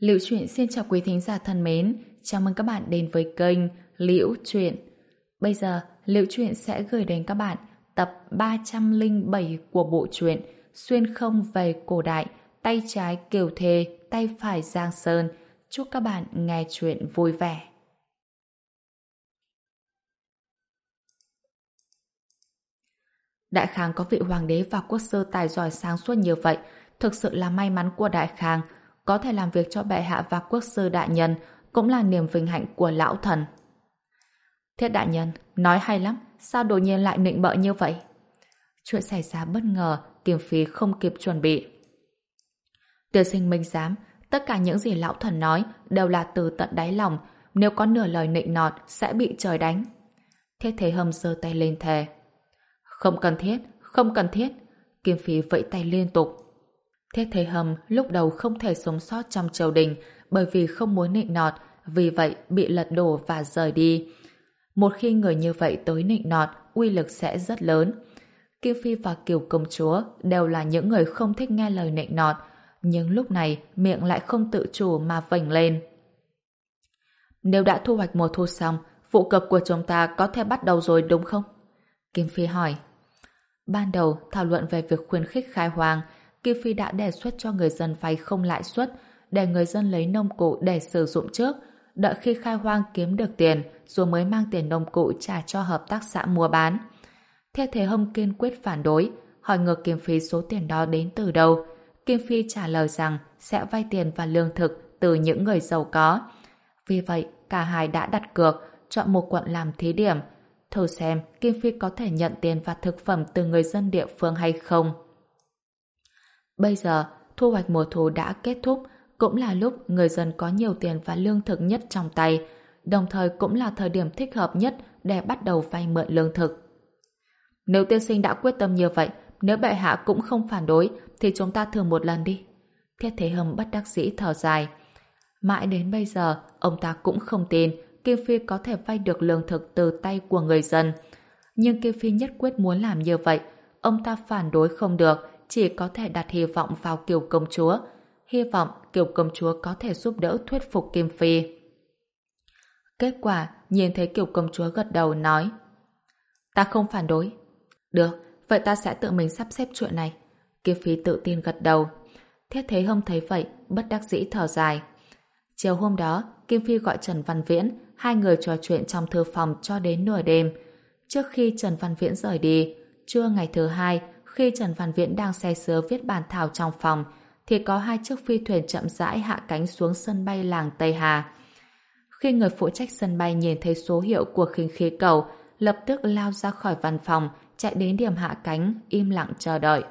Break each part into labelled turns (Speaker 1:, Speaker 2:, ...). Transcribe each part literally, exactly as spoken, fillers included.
Speaker 1: Liễu Chuyện xin chào quý thính giả thân mến, chào mừng các bạn đến với kênh Liễu Chuyện. Bây giờ, Liễu Chuyện sẽ gửi đến các bạn tập ba trăm lẻ bảy của bộ truyện Xuyên không về cổ đại, tay trái Kiều Thề, tay phải Giang Sơn. Chúc các bạn nghe chuyện vui vẻ. Đại Khang có vị hoàng đế và quốc sư tài giỏi sáng suốt như vậy, thực sự là may mắn của Đại Khang. Có thể làm việc cho bệ hạ và quốc sư đại nhân cũng là niềm vinh hạnh của lão thần. Thiết đại nhân, nói hay lắm, sao đột nhiên lại nịnh bợ như vậy? Chuyện xảy ra bất ngờ, Kiều Phi không kịp chuẩn bị. Tiên sinh minh giám, tất cả những gì lão thần nói đều là từ tận đáy lòng, nếu có nửa lời nịnh nọt sẽ bị trời đánh. Thiết Thế Hâm giơ tay lên thề. Không cần thiết, không cần thiết. Kiều Phi vẫy tay liên tục. Thiết Thế Hâm lúc đầu không thể sống sót trong triều đình bởi vì không muốn nịnh nọt, vì vậy bị lật đổ và rời đi. Một khi người như vậy tới nịnh nọt, uy lực sẽ rất lớn. Kiều Phi và Kiều công chúa đều là những người không thích nghe lời nịnh nọt, nhưng lúc này miệng lại không tự chủ mà vểnh lên. Nếu đã thu hoạch mùa thu xong, vụ cập của chúng ta có thể bắt đầu rồi đúng không? Kim Phi hỏi. Ban đầu thảo luận về việc khuyến khích khai hoang, Kiều Phi đã đề xuất cho người dân vay không lãi suất, để người dân lấy nông cụ để sử dụng trước, đợi khi khai hoang kiếm được tiền rồi mới mang tiền nông cụ trả cho hợp tác xã mua bán. Thiết Thế Hâm kiên quyết phản đối, hỏi ngược Kim Phi số tiền đó đến từ đâu. Kim Phi trả lời rằng sẽ vay tiền và lương thực từ những người giàu có. Vì vậy, cả hai đã đặt cược, chọn một quận làm thí điểm, thử xem Kim Phi có thể nhận tiền và thực phẩm từ người dân địa phương hay không. Bây giờ, thu hoạch mùa thu đã kết thúc, cũng là lúc người dân có nhiều tiền và lương thực nhất trong tay, đồng thời cũng là thời điểm thích hợp nhất để bắt đầu vay mượn lương thực. Nếu tiên sinh đã quyết tâm như vậy, nếu bệ hạ cũng không phản đối, thì chúng ta thử một lần đi. Thiết Thế Hâm bất đắc dĩ thở dài. Mãi đến bây giờ, ông ta cũng không tin Kim Phi có thể vay được lương thực từ tay của người dân. Nhưng Kim Phi nhất quyết muốn làm như vậy, ông ta phản đối không được, chỉ có thể đặt hy vọng vào Kiều công chúa. Hy vọng Kiều công chúa có thể giúp đỡ thuyết phục Kim Phi. Kết quả, nhìn thấy Kiều công chúa gật đầu nói: Ta không phản đối. Được, vậy ta sẽ tự mình sắp xếp chuyện này. Kim Phi tự tin gật đầu. Thiết Thế Hâm thấy vậy, bất đắc dĩ thở dài. Chiều hôm đó, Kim Phi gọi Trần Văn Viễn, hai người trò chuyện trong thư phòng cho đến nửa đêm. Trước khi Trần Văn Viễn rời đi, trưa ngày thứ hai, khi Trần Văn Viễn đang say sưa viết bản thảo trong phòng, thì có hai chiếc phi thuyền chậm rãi hạ cánh xuống sân bay làng Tây Hà. Khi người phụ trách sân bay nhìn thấy số hiệu của khinh khí cầu, lập tức lao ra khỏi văn phòng, chạy đến điểm hạ cánh, im lặng chờ đợi.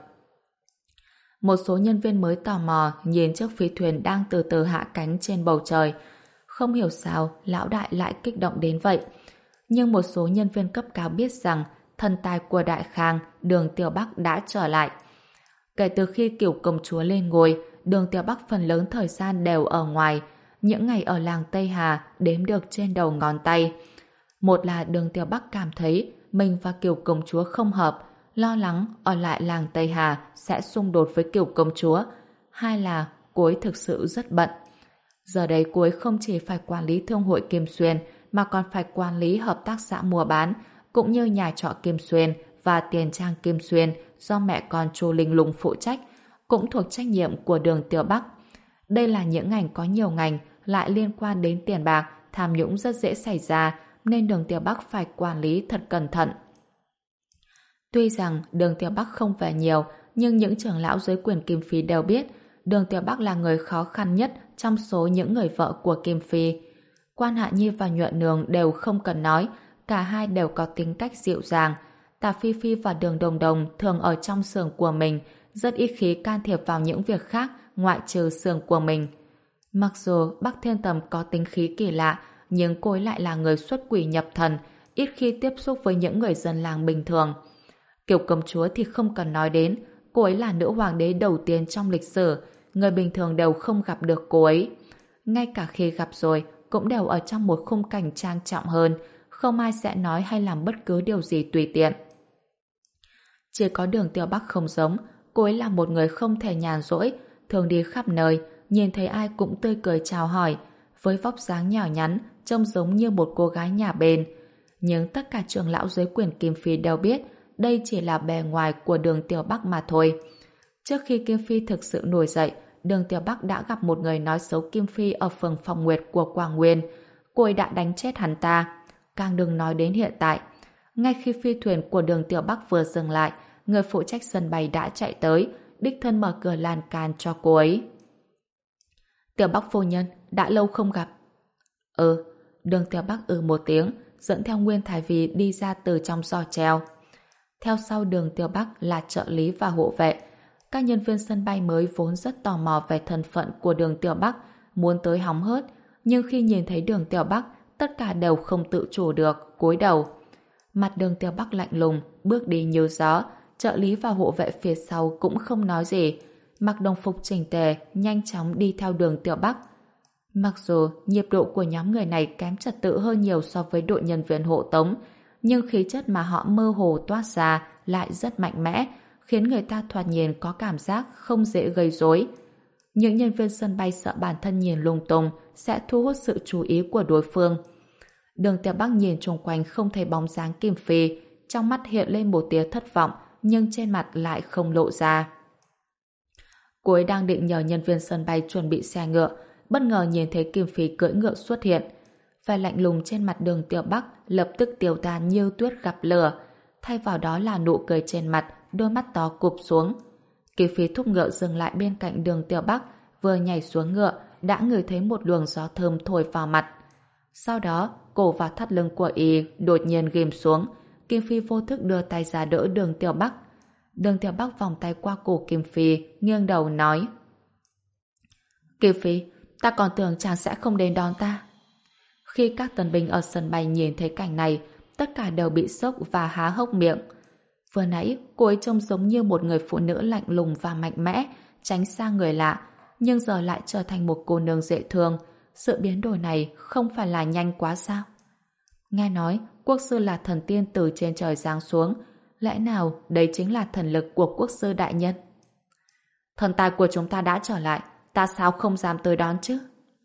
Speaker 1: Một số nhân viên mới tò mò nhìn chiếc phi thuyền đang từ từ hạ cánh trên bầu trời. Không hiểu sao lão đại lại kích động đến vậy. Nhưng một số nhân viên cấp cao biết rằng thần tài của Đại Khang, Đường Tiểu Bắc đã trở lại. Kể từ khi Kiều công chúa lên ngôi, Đường Tiểu Bắc phần lớn thời gian đều ở ngoài. Những ngày ở làng Tây Hà đếm được trên đầu ngón tay. Một là Đường Tiểu Bắc cảm thấy mình và Kiều công chúa không hợp, lo lắng ở lại làng Tây Hà sẽ xung đột với Kiều công chúa. Hai là cô ấy thực sự rất bận. Giờ đây cô ấy không chỉ phải quản lý thương hội Kim Xuyên mà còn phải quản lý hợp tác xã mua bán, cũng như nhà trọ Kim Xuyên và tiền trang Kim Xuyên do mẹ con Chu Linh Lung phụ trách, cũng thuộc trách nhiệm của Đường Tiểu Bắc. Đây là những ngành có nhiều ngành lại liên quan đến tiền bạc, tham nhũng rất dễ xảy ra, nên Đường Tiểu Bắc phải quản lý thật cẩn thận. Tuy rằng Đường Tiểu Bắc không về nhiều, nhưng những trưởng lão dưới quyền Kim Phi đều biết Đường Tiểu Bắc là người khó khăn nhất trong số những người vợ của Kim Phi. Quan Hạ Nhi và Nhuận Nương đều không cần nói, cả hai đều có tính cách dịu dàng. Tả Phi Phi và Đường Đồng Đồng thường ở trong xưởng của mình, rất ít khi can thiệp vào những việc khác ngoại trừ xưởng của mình. Mặc dù Bắc Thiên Tầm có tính khí kỳ lạ, nhưng cô ấy lại là người xuất quỷ nhập thần, ít khi tiếp xúc với những người dân làng bình thường. Kiều công chúa thì không cần nói đến, cô ấy là nữ hoàng đế đầu tiên trong lịch sử, người bình thường đều không gặp được cô ấy. Ngay cả khi gặp rồi, cũng đều ở trong một khung cảnh trang trọng hơn, không ai sẽ nói hay làm bất cứ điều gì tùy tiện. Chỉ có Đường Tiểu Bắc không giống, cô ấy là một người không thể nhàn rỗi, thường đi khắp nơi, nhìn thấy ai cũng tươi cười chào hỏi, với vóc dáng nhỏ nhắn, trông giống như một cô gái nhà bên. Nhưng tất cả trưởng lão dưới quyền Kim Phi đều biết đây chỉ là bề ngoài của Đường Tiểu Bắc mà thôi. Trước khi Kim Phi thực sự nổi dậy, Đường Tiểu Bắc đã gặp một người nói xấu Kim Phi ở phường Phong Nguyệt của Quảng Nguyên. Cô ấy đã đánh chết hắn ta. Càng đừng nói đến hiện tại. Ngay khi phi thuyền của Đường Tiểu Bắc vừa dừng lại, người phụ trách sân bay đã chạy tới, đích thân mở cửa lan can cho cô ấy. Tiểu Bắc phu nhân, đã lâu không gặp. Ừ, Đường Tiểu Bắc ừ một tiếng, dẫn theo Nguyên Thái Vi đi ra từ trong giò treo. Theo sau Đường Tiểu Bắc là trợ lý và hộ vệ. Các nhân viên sân bay mới vốn rất tò mò về thân phận của Đường Tiểu Bắc, muốn tới hóng hớt, nhưng khi nhìn thấy Đường Tiểu Bắc, tất cả đều không tự chủ được, cúi đầu. Mặt Đường Tiểu Bắc lạnh lùng, bước đi như gió, trợ lý và hộ vệ phía sau cũng không nói gì, mặc đồng phục chỉnh tề, nhanh chóng đi theo Đường Tiểu Bắc. Mặc dù nhịp độ của nhóm người này kém trật tự hơn nhiều so với đội nhân viên hộ tống, nhưng khí chất mà họ mơ hồ toát ra lại rất mạnh mẽ, khiến người ta thoạt nhìn có cảm giác không dễ gây rối. Những nhân viên sân bay sợ bản thân nhìn lung tung sẽ thu hút sự chú ý của đối phương. Đường Tiểu Bắc nhìn xung quanh không thấy bóng dáng Kim Phi, trong mắt hiện lên một tia thất vọng, nhưng trên mặt lại không lộ ra. Cô ấy đang định nhờ nhân viên sân bay chuẩn bị xe ngựa, bất ngờ nhìn thấy Kim Phi cưỡi ngựa xuất hiện. Vẻ lạnh lùng trên mặt Đường Tiểu Bắc lập tức tiêu tan như tuyết gặp lửa, thay vào đó là nụ cười trên mặt, đôi mắt to cụp xuống. Kim Phi thúc ngựa dừng lại bên cạnh Đường Tiểu Bắc, vừa nhảy xuống ngựa đã ngửi thấy một luồng gió thơm thổi vào mặt. Sau đó, cổ và thắt lưng của y đột nhiên ghim xuống. Kim Phi vô thức đưa tay ra đỡ Đường Tiểu Bắc. Đường Tiểu Bắc vòng tay qua cổ Kim Phi, nghiêng đầu nói: Kim Phi, ta còn tưởng chàng sẽ không đến đón ta. Khi các tân binh ở sân bay nhìn thấy cảnh này, tất cả đều bị sốc và há hốc miệng. Vừa nãy, cô ấy trông giống như một người phụ nữ lạnh lùng và mạnh mẽ, tránh xa người lạ, nhưng giờ lại trở thành một cô nương dễ thương. Sự biến đổi này không phải là nhanh quá sao? Nghe nói, quốc sư là thần tiên từ trên trời giáng xuống. Lẽ nào đấy chính là thần lực của quốc sư đại nhân? Thần tài của chúng ta đã trở lại, ta sao không dám tới đón chứ?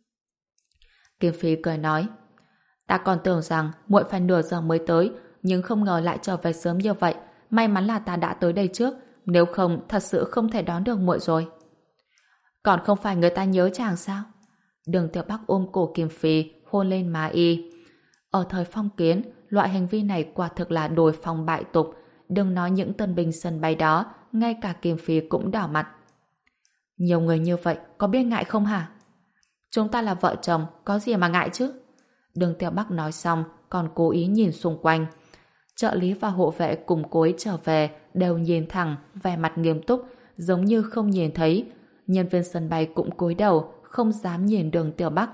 Speaker 1: Kim Phi cười nói: Ta còn tưởng rằng muội phải nửa giờ mới tới, nhưng không ngờ lại trở về sớm như vậy. May mắn là ta đã tới đây trước, nếu không thật sự không thể đón được muội rồi. Còn không phải người ta nhớ chàng sao? Đường Tiểu Bắc ôm cổ Kim Phi, hôn lên má y. Ở thời phong kiến, loại hành vi này quả thực là đồi phong bại tục. Đừng nói những tân binh sân bay đó, ngay cả Kim Phi cũng đỏ mặt. Nhiều người như vậy, có biết ngại không hả? Chúng ta là vợ chồng, có gì mà ngại chứ? Đường Tiểu Bắc nói xong, còn cố ý nhìn xung quanh. Trợ lý và hộ vệ cùng cô ấy trở về, đều nhìn thẳng, vẻ mặt nghiêm túc, giống như không nhìn thấy. Nhân viên sân bay cũng cúi đầu, không dám nhìn Đường Tiểu Bắc.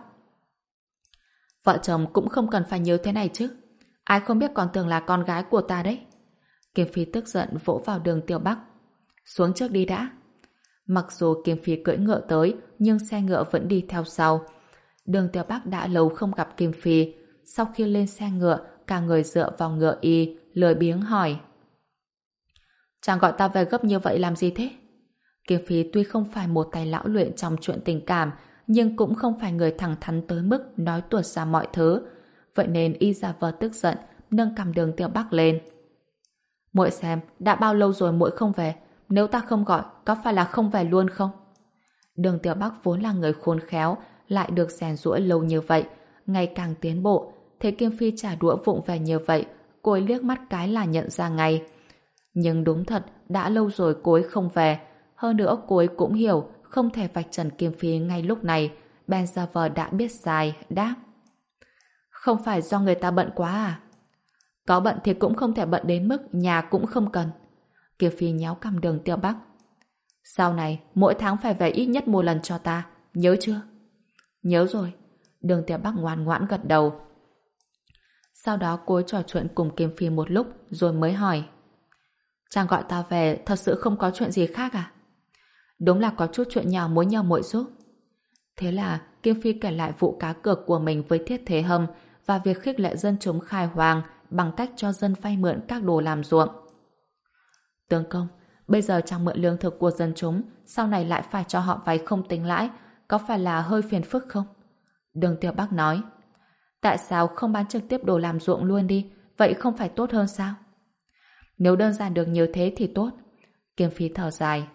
Speaker 1: Vợ chồng cũng không cần phải nhớ thế này chứ. Ai không biết còn tưởng là con gái của ta đấy. Kim Phi tức giận vỗ vào Đường Tiểu Bắc. Xuống trước đi đã. Mặc dù Kim Phi cưỡi ngựa tới, nhưng xe ngựa vẫn đi theo sau. Đường Tiểu Bắc đã lâu không gặp Kim Phi. Sau khi lên xe ngựa, cả người dựa vào ngựa y, lười biếng hỏi: Chàng gọi ta về gấp như vậy làm gì thế? Kim Phi tuy không phải một tay lão luyện trong chuyện tình cảm, nhưng cũng không phải người thẳng thắn tới mức nói tuột ra mọi thứ. Vậy nên y giả vờ tức giận, nâng cằm Đường Tiểu Bắc lên. Muội xem, đã bao lâu rồi muội không về? Nếu ta không gọi, có phải là không về luôn không? Đường Tiểu Bắc vốn là người khôn khéo, lại được rèn giũa lâu như vậy, ngày càng tiến bộ. Thấy Kim Phi trả đũa vụng về như vậy, cô ấy liếc mắt cái là nhận ra ngay. Nhưng đúng thật, đã lâu rồi cô ấy không về. Hơn nữa cô ấy cũng hiểu không thể vạch trần Kim Phi ngay lúc này. Ben giả vờ đã biết sai, đáp: Không phải do người ta bận quá à? Có bận thì cũng không thể bận đến mức nhà cũng không cần. Kim Phi nhéo cằm Đường Tiểu Bắc. Sau này, mỗi tháng phải về ít nhất một lần cho ta, nhớ chưa? Nhớ rồi. Đường Tiểu Bắc ngoan ngoãn gật đầu. Sau đó cô ấy trò chuyện cùng Kim Phi một lúc rồi mới hỏi: Chàng gọi ta về thật sự không có chuyện gì khác à? Đúng là có chút chuyện nhỏ muốn nhờ muội giúp. Thế là Kim Phi kể lại vụ cá cược của mình với Thiết Thế Hâm và việc khích lệ dân chúng khai hoang bằng cách cho dân vay mượn các đồ làm ruộng. Tướng công, bây giờ chàng mượn lương thực của dân chúng, sau này lại phải cho họ vay không tính lãi, có phải là hơi phiền phức không? Đường Tiểu Bắc nói. Tại sao không bán trực tiếp đồ làm ruộng luôn đi, vậy không phải tốt hơn sao? Nếu đơn giản được như thế thì tốt. Kiêm Phi thở dài.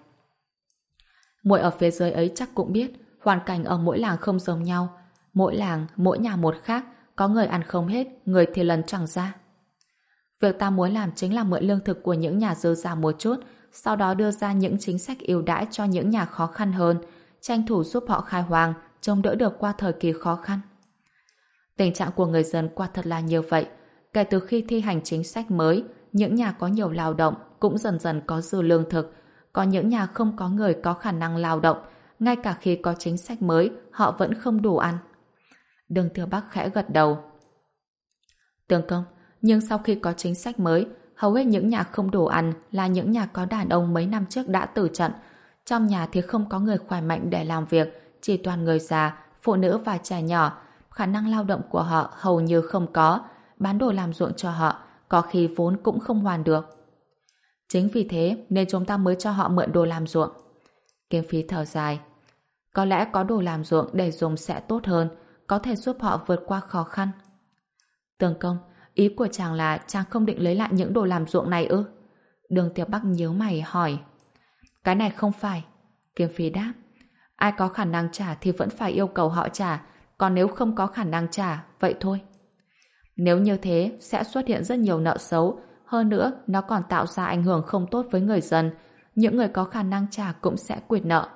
Speaker 1: Muội ở phía dưới ấy chắc cũng biết, hoàn cảnh ở mỗi làng không giống nhau. Mỗi làng, mỗi nhà một khác, có người ăn không hết, người thì lần chẳng ra. Việc ta muốn làm chính là mượn lương thực của những nhà dư giả một chút, sau đó đưa ra những chính sách ưu đãi cho những nhà khó khăn hơn, tranh thủ giúp họ khai hoang, chống đỡ được qua thời kỳ khó khăn. Tình trạng của người dân quả thật là như vậy. Kể từ khi thi hành chính sách mới, những nhà có nhiều lao động cũng dần dần có dư lương thực, còn những nhà không có người có khả năng lao động, ngay cả khi có chính sách mới, họ vẫn không đủ ăn. Đường Tiểu Bắc khẽ gật đầu. Tương công, nhưng sau khi có chính sách mới, hầu hết những nhà không đủ ăn là những nhà có đàn ông mấy năm trước đã tử trận. Trong nhà thì không có người khỏe mạnh để làm việc, chỉ toàn người già, phụ nữ và trẻ nhỏ. Khả năng lao động của họ hầu như không có, bán đồ làm ruộng cho họ, có khi vốn cũng không hoàn được. Chính vì thế nên chúng ta mới cho họ mượn đồ làm ruộng. Kiếm Phi thở dài. Có lẽ có đồ làm ruộng để dùng sẽ tốt hơn, có thể giúp họ vượt qua khó khăn. Tương công, ý của chàng là chàng không định lấy lại những đồ làm ruộng này ư? Đường Tiểu Bắc nhíu mày hỏi. Cái này không phải. Kiếm Phi đáp. Ai có khả năng trả thì vẫn phải yêu cầu họ trả, còn nếu không có khả năng trả, vậy thôi. Nếu như thế, sẽ xuất hiện rất nhiều nợ xấu, hơn nữa nó còn tạo ra ảnh hưởng không tốt với người dân, những người có khả năng trả cũng sẽ quyệt nợ.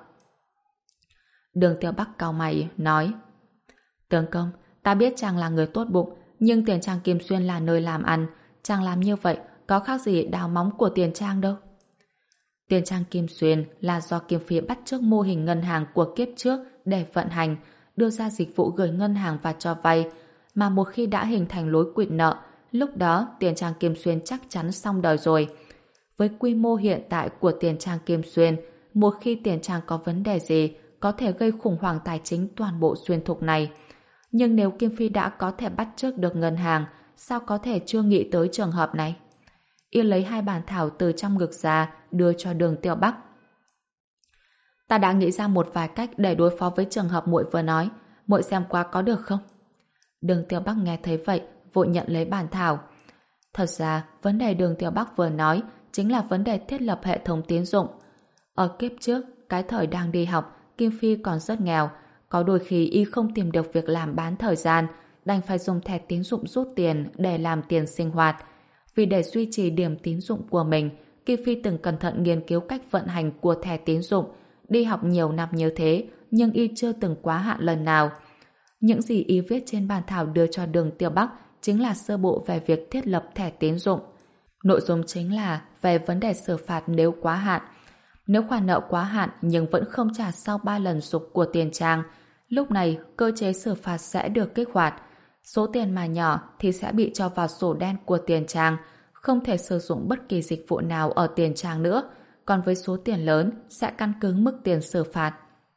Speaker 1: Đường Tiểu Bắc cau mày, nói. Tướng công, ta biết chàng là người tốt bụng, nhưng Tiền Trang Kim Xuyên là nơi làm ăn, chàng làm như vậy có khác gì đào móng của Tiền Trang đâu. Tiền Trang Kim Xuyên là do Kim Phi bắt chước mô hình ngân hàng của kiếp trước để vận hành, đưa ra dịch vụ gửi ngân hàng và cho vay, mà một khi đã hình thành lối quyệt nợ, lúc đó Tiền Trang Kim Xuyên chắc chắn xong đời rồi. Với quy mô hiện tại của Tiền Trang Kim Xuyên, một khi Tiền Trang có vấn đề gì, có thể gây khủng hoảng tài chính toàn bộ xuyên thục này. Nhưng nếu Kim Phi đã có thể bắt chước được ngân hàng, sao có thể chưa nghĩ tới trường hợp này? Y lấy hai bản thảo từ trong ngực ra, đưa cho Đường Tiểu Bắc. Ta đã nghĩ ra một vài cách để đối phó với trường hợp muội vừa nói, muội xem qua có được không? Đường Tiểu Bắc nghe thấy vậy, vội nhận lấy bản thảo. Thật ra, vấn đề Đường Tiểu Bắc vừa nói chính là vấn đề thiết lập hệ thống tín dụng. Ở kiếp trước, cái thời đang đi học, Kim Phi còn rất nghèo, có đôi khi y không tìm được việc làm bán thời gian, đành phải dùng thẻ tín dụng rút tiền để làm tiền sinh hoạt. Vì để duy trì điểm tín dụng của mình, Kim Phi từng cẩn thận nghiên cứu cách vận hành của thẻ tín dụng, đi học nhiều năm như thế, nhưng y chưa từng quá hạn lần nào. Những gì y viết trên bản thảo đưa cho Đường Tiểu Bắc chính là sơ bộ về việc thiết lập thẻ tín dụng. Nội dung chính là về vấn đề xử phạt nếu quá hạn. Nếu khoản nợ quá hạn nhưng vẫn không trả sau ba lần sụp của Tiền Trang, lúc này cơ chế xử phạt sẽ được kích hoạt. Số tiền mà nhỏ thì sẽ bị cho vào sổ đen của Tiền Trang, không thể sử dụng bất kỳ dịch vụ nào ở Tiền Trang nữa, còn với số tiền lớn sẽ căn cứ mức tiền xử phạt.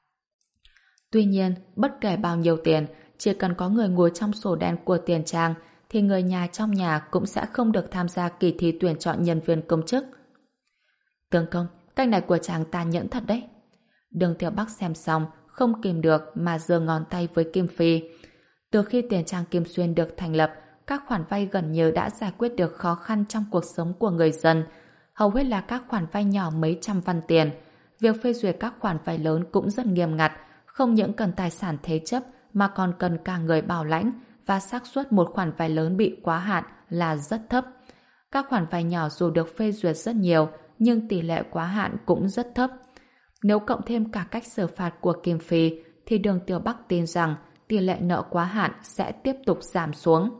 Speaker 1: Tuy nhiên, bất kể bao nhiêu tiền, chỉ cần có người ngồi trong sổ đen của Tiền Trang thì người nhà trong nhà cũng sẽ không được tham gia kỳ thi tuyển chọn nhân viên công chức. Tướng công, cách này của chàng tàn nhẫn thật đấy. Đường Tiểu Bắc xem xong, không kìm được mà giơ ngón tay với Kim Phi. Từ khi Tiền Trang Kim Xuyên được thành lập, các khoản vay gần như đã giải quyết được khó khăn trong cuộc sống của người dân. Hầu hết là các khoản vay nhỏ mấy trăm văn tiền. Việc phê duyệt các khoản vay lớn cũng rất nghiêm ngặt, không những cần tài sản thế chấp mà còn cần cả người bảo lãnh, và xác suất một khoản vay lớn bị quá hạn là rất thấp. Các khoản vay nhỏ dù được phê duyệt rất nhiều, nhưng tỷ lệ quá hạn cũng rất thấp. Nếu cộng thêm cả cách xử phạt của Kim Phi, thì Đường Tiểu Bắc tin rằng tỷ lệ nợ quá hạn sẽ tiếp tục giảm xuống.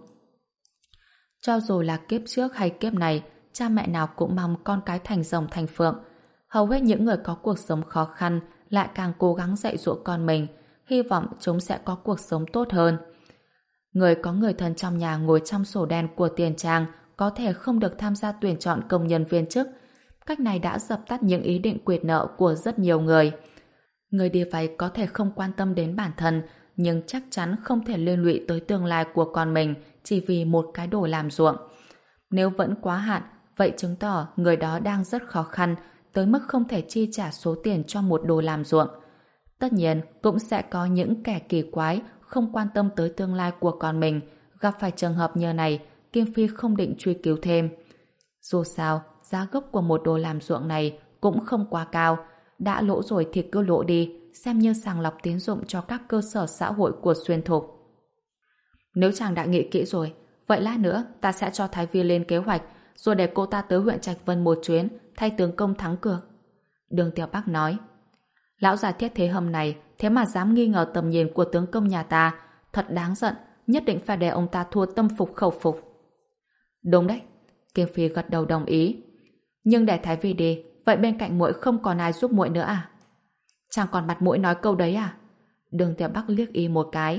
Speaker 1: Cho dù là kiếp trước hay kiếp này, cha mẹ nào cũng mong con cái thành rồng thành phượng. Hầu hết những người có cuộc sống khó khăn lại càng cố gắng dạy dỗ con mình, hy vọng chúng sẽ có cuộc sống tốt hơn. Người có người thân trong nhà ngồi trong sổ đen của Tiền Trang có thể không được tham gia tuyển chọn công nhân viên chức. Cách này đã dập tắt những ý định quyệt nợ của rất nhiều người. Người đi vay có thể không quan tâm đến bản thân, nhưng chắc chắn không thể liên lụy tới tương lai của con mình chỉ vì một cái đồ làm ruộng. Nếu vẫn quá hạn, vậy chứng tỏ người đó đang rất khó khăn, tới mức không thể chi trả số tiền cho một đồ làm ruộng. Tất nhiên, cũng sẽ có những kẻ kỳ quái không quan tâm tới tương lai của con mình. Gặp phải trường hợp như này, Kim Phi không định truy cứu thêm. Dù sao, giá gốc của một đồ làm ruộng này cũng không quá cao. Đã lỗ rồi thì cứ lỗ đi, xem như sàng lọc tín dụng cho các cơ sở xã hội của Xuyên Thục. Nếu chàng đã nghĩ kỹ rồi, vậy lát nữa ta sẽ cho Thái Vi lên kế hoạch, rồi để cô ta tới huyện Trạch Vân một chuyến, thay tướng công thắng cược. Đường Tiểu Bắc nói. Lão già Thiết Thế Hâm này thế mà dám nghi ngờ tầm nhìn của tướng công nhà ta, thật đáng giận, nhất định phải để ông ta thua tâm phục khẩu phục. Đúng đấy, Kim Phi gật đầu đồng ý. Nhưng để Thái Vi đi, vậy bên cạnh muội không còn ai giúp muội nữa à? Chàng còn mặt mũi nói câu đấy à? Đường Tiểu Bắc liếc y một cái.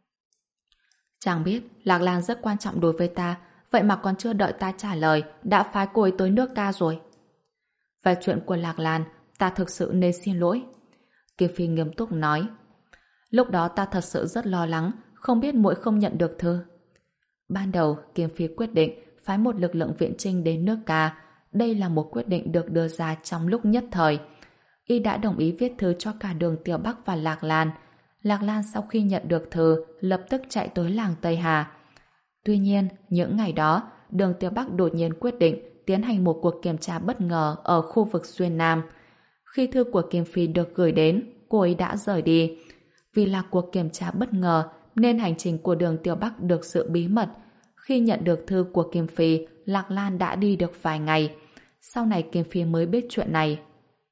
Speaker 1: Chàng biết Lạc Lan rất quan trọng đối với ta, vậy mà còn chưa đợi ta trả lời đã phái cô ấy tới nước ca rồi. Về chuyện của Lạc Lan, ta thực sự nên xin lỗi. Kim Phi nghiêm túc nói. Lúc đó ta thật sự rất lo lắng, không biết muội không nhận được thư. Ban đầu, Kim Phi quyết định phái một lực lượng viện chinh đến nước ca. Đây là một quyết định được đưa ra trong lúc nhất thời. Y đã đồng ý viết thư cho cả Đường Tiểu Bắc và Lạc Lan. Lạc Lan sau khi nhận được thư, lập tức chạy tới làng Tây Hà. Tuy nhiên, những ngày đó, Đường Tiểu Bắc đột nhiên quyết định tiến hành một cuộc kiểm tra bất ngờ ở khu vực Xuyên Nam. Khi thư của Kim Phi được gửi đến, cô ấy đã rời đi. Vì là cuộc kiểm tra bất ngờ, nên hành trình của Đường Tiểu Bắc được sự bí mật. Khi nhận được thư của Kim Phi, Lạc Lan đã đi được vài ngày. Sau này Kim Phi mới biết chuyện này.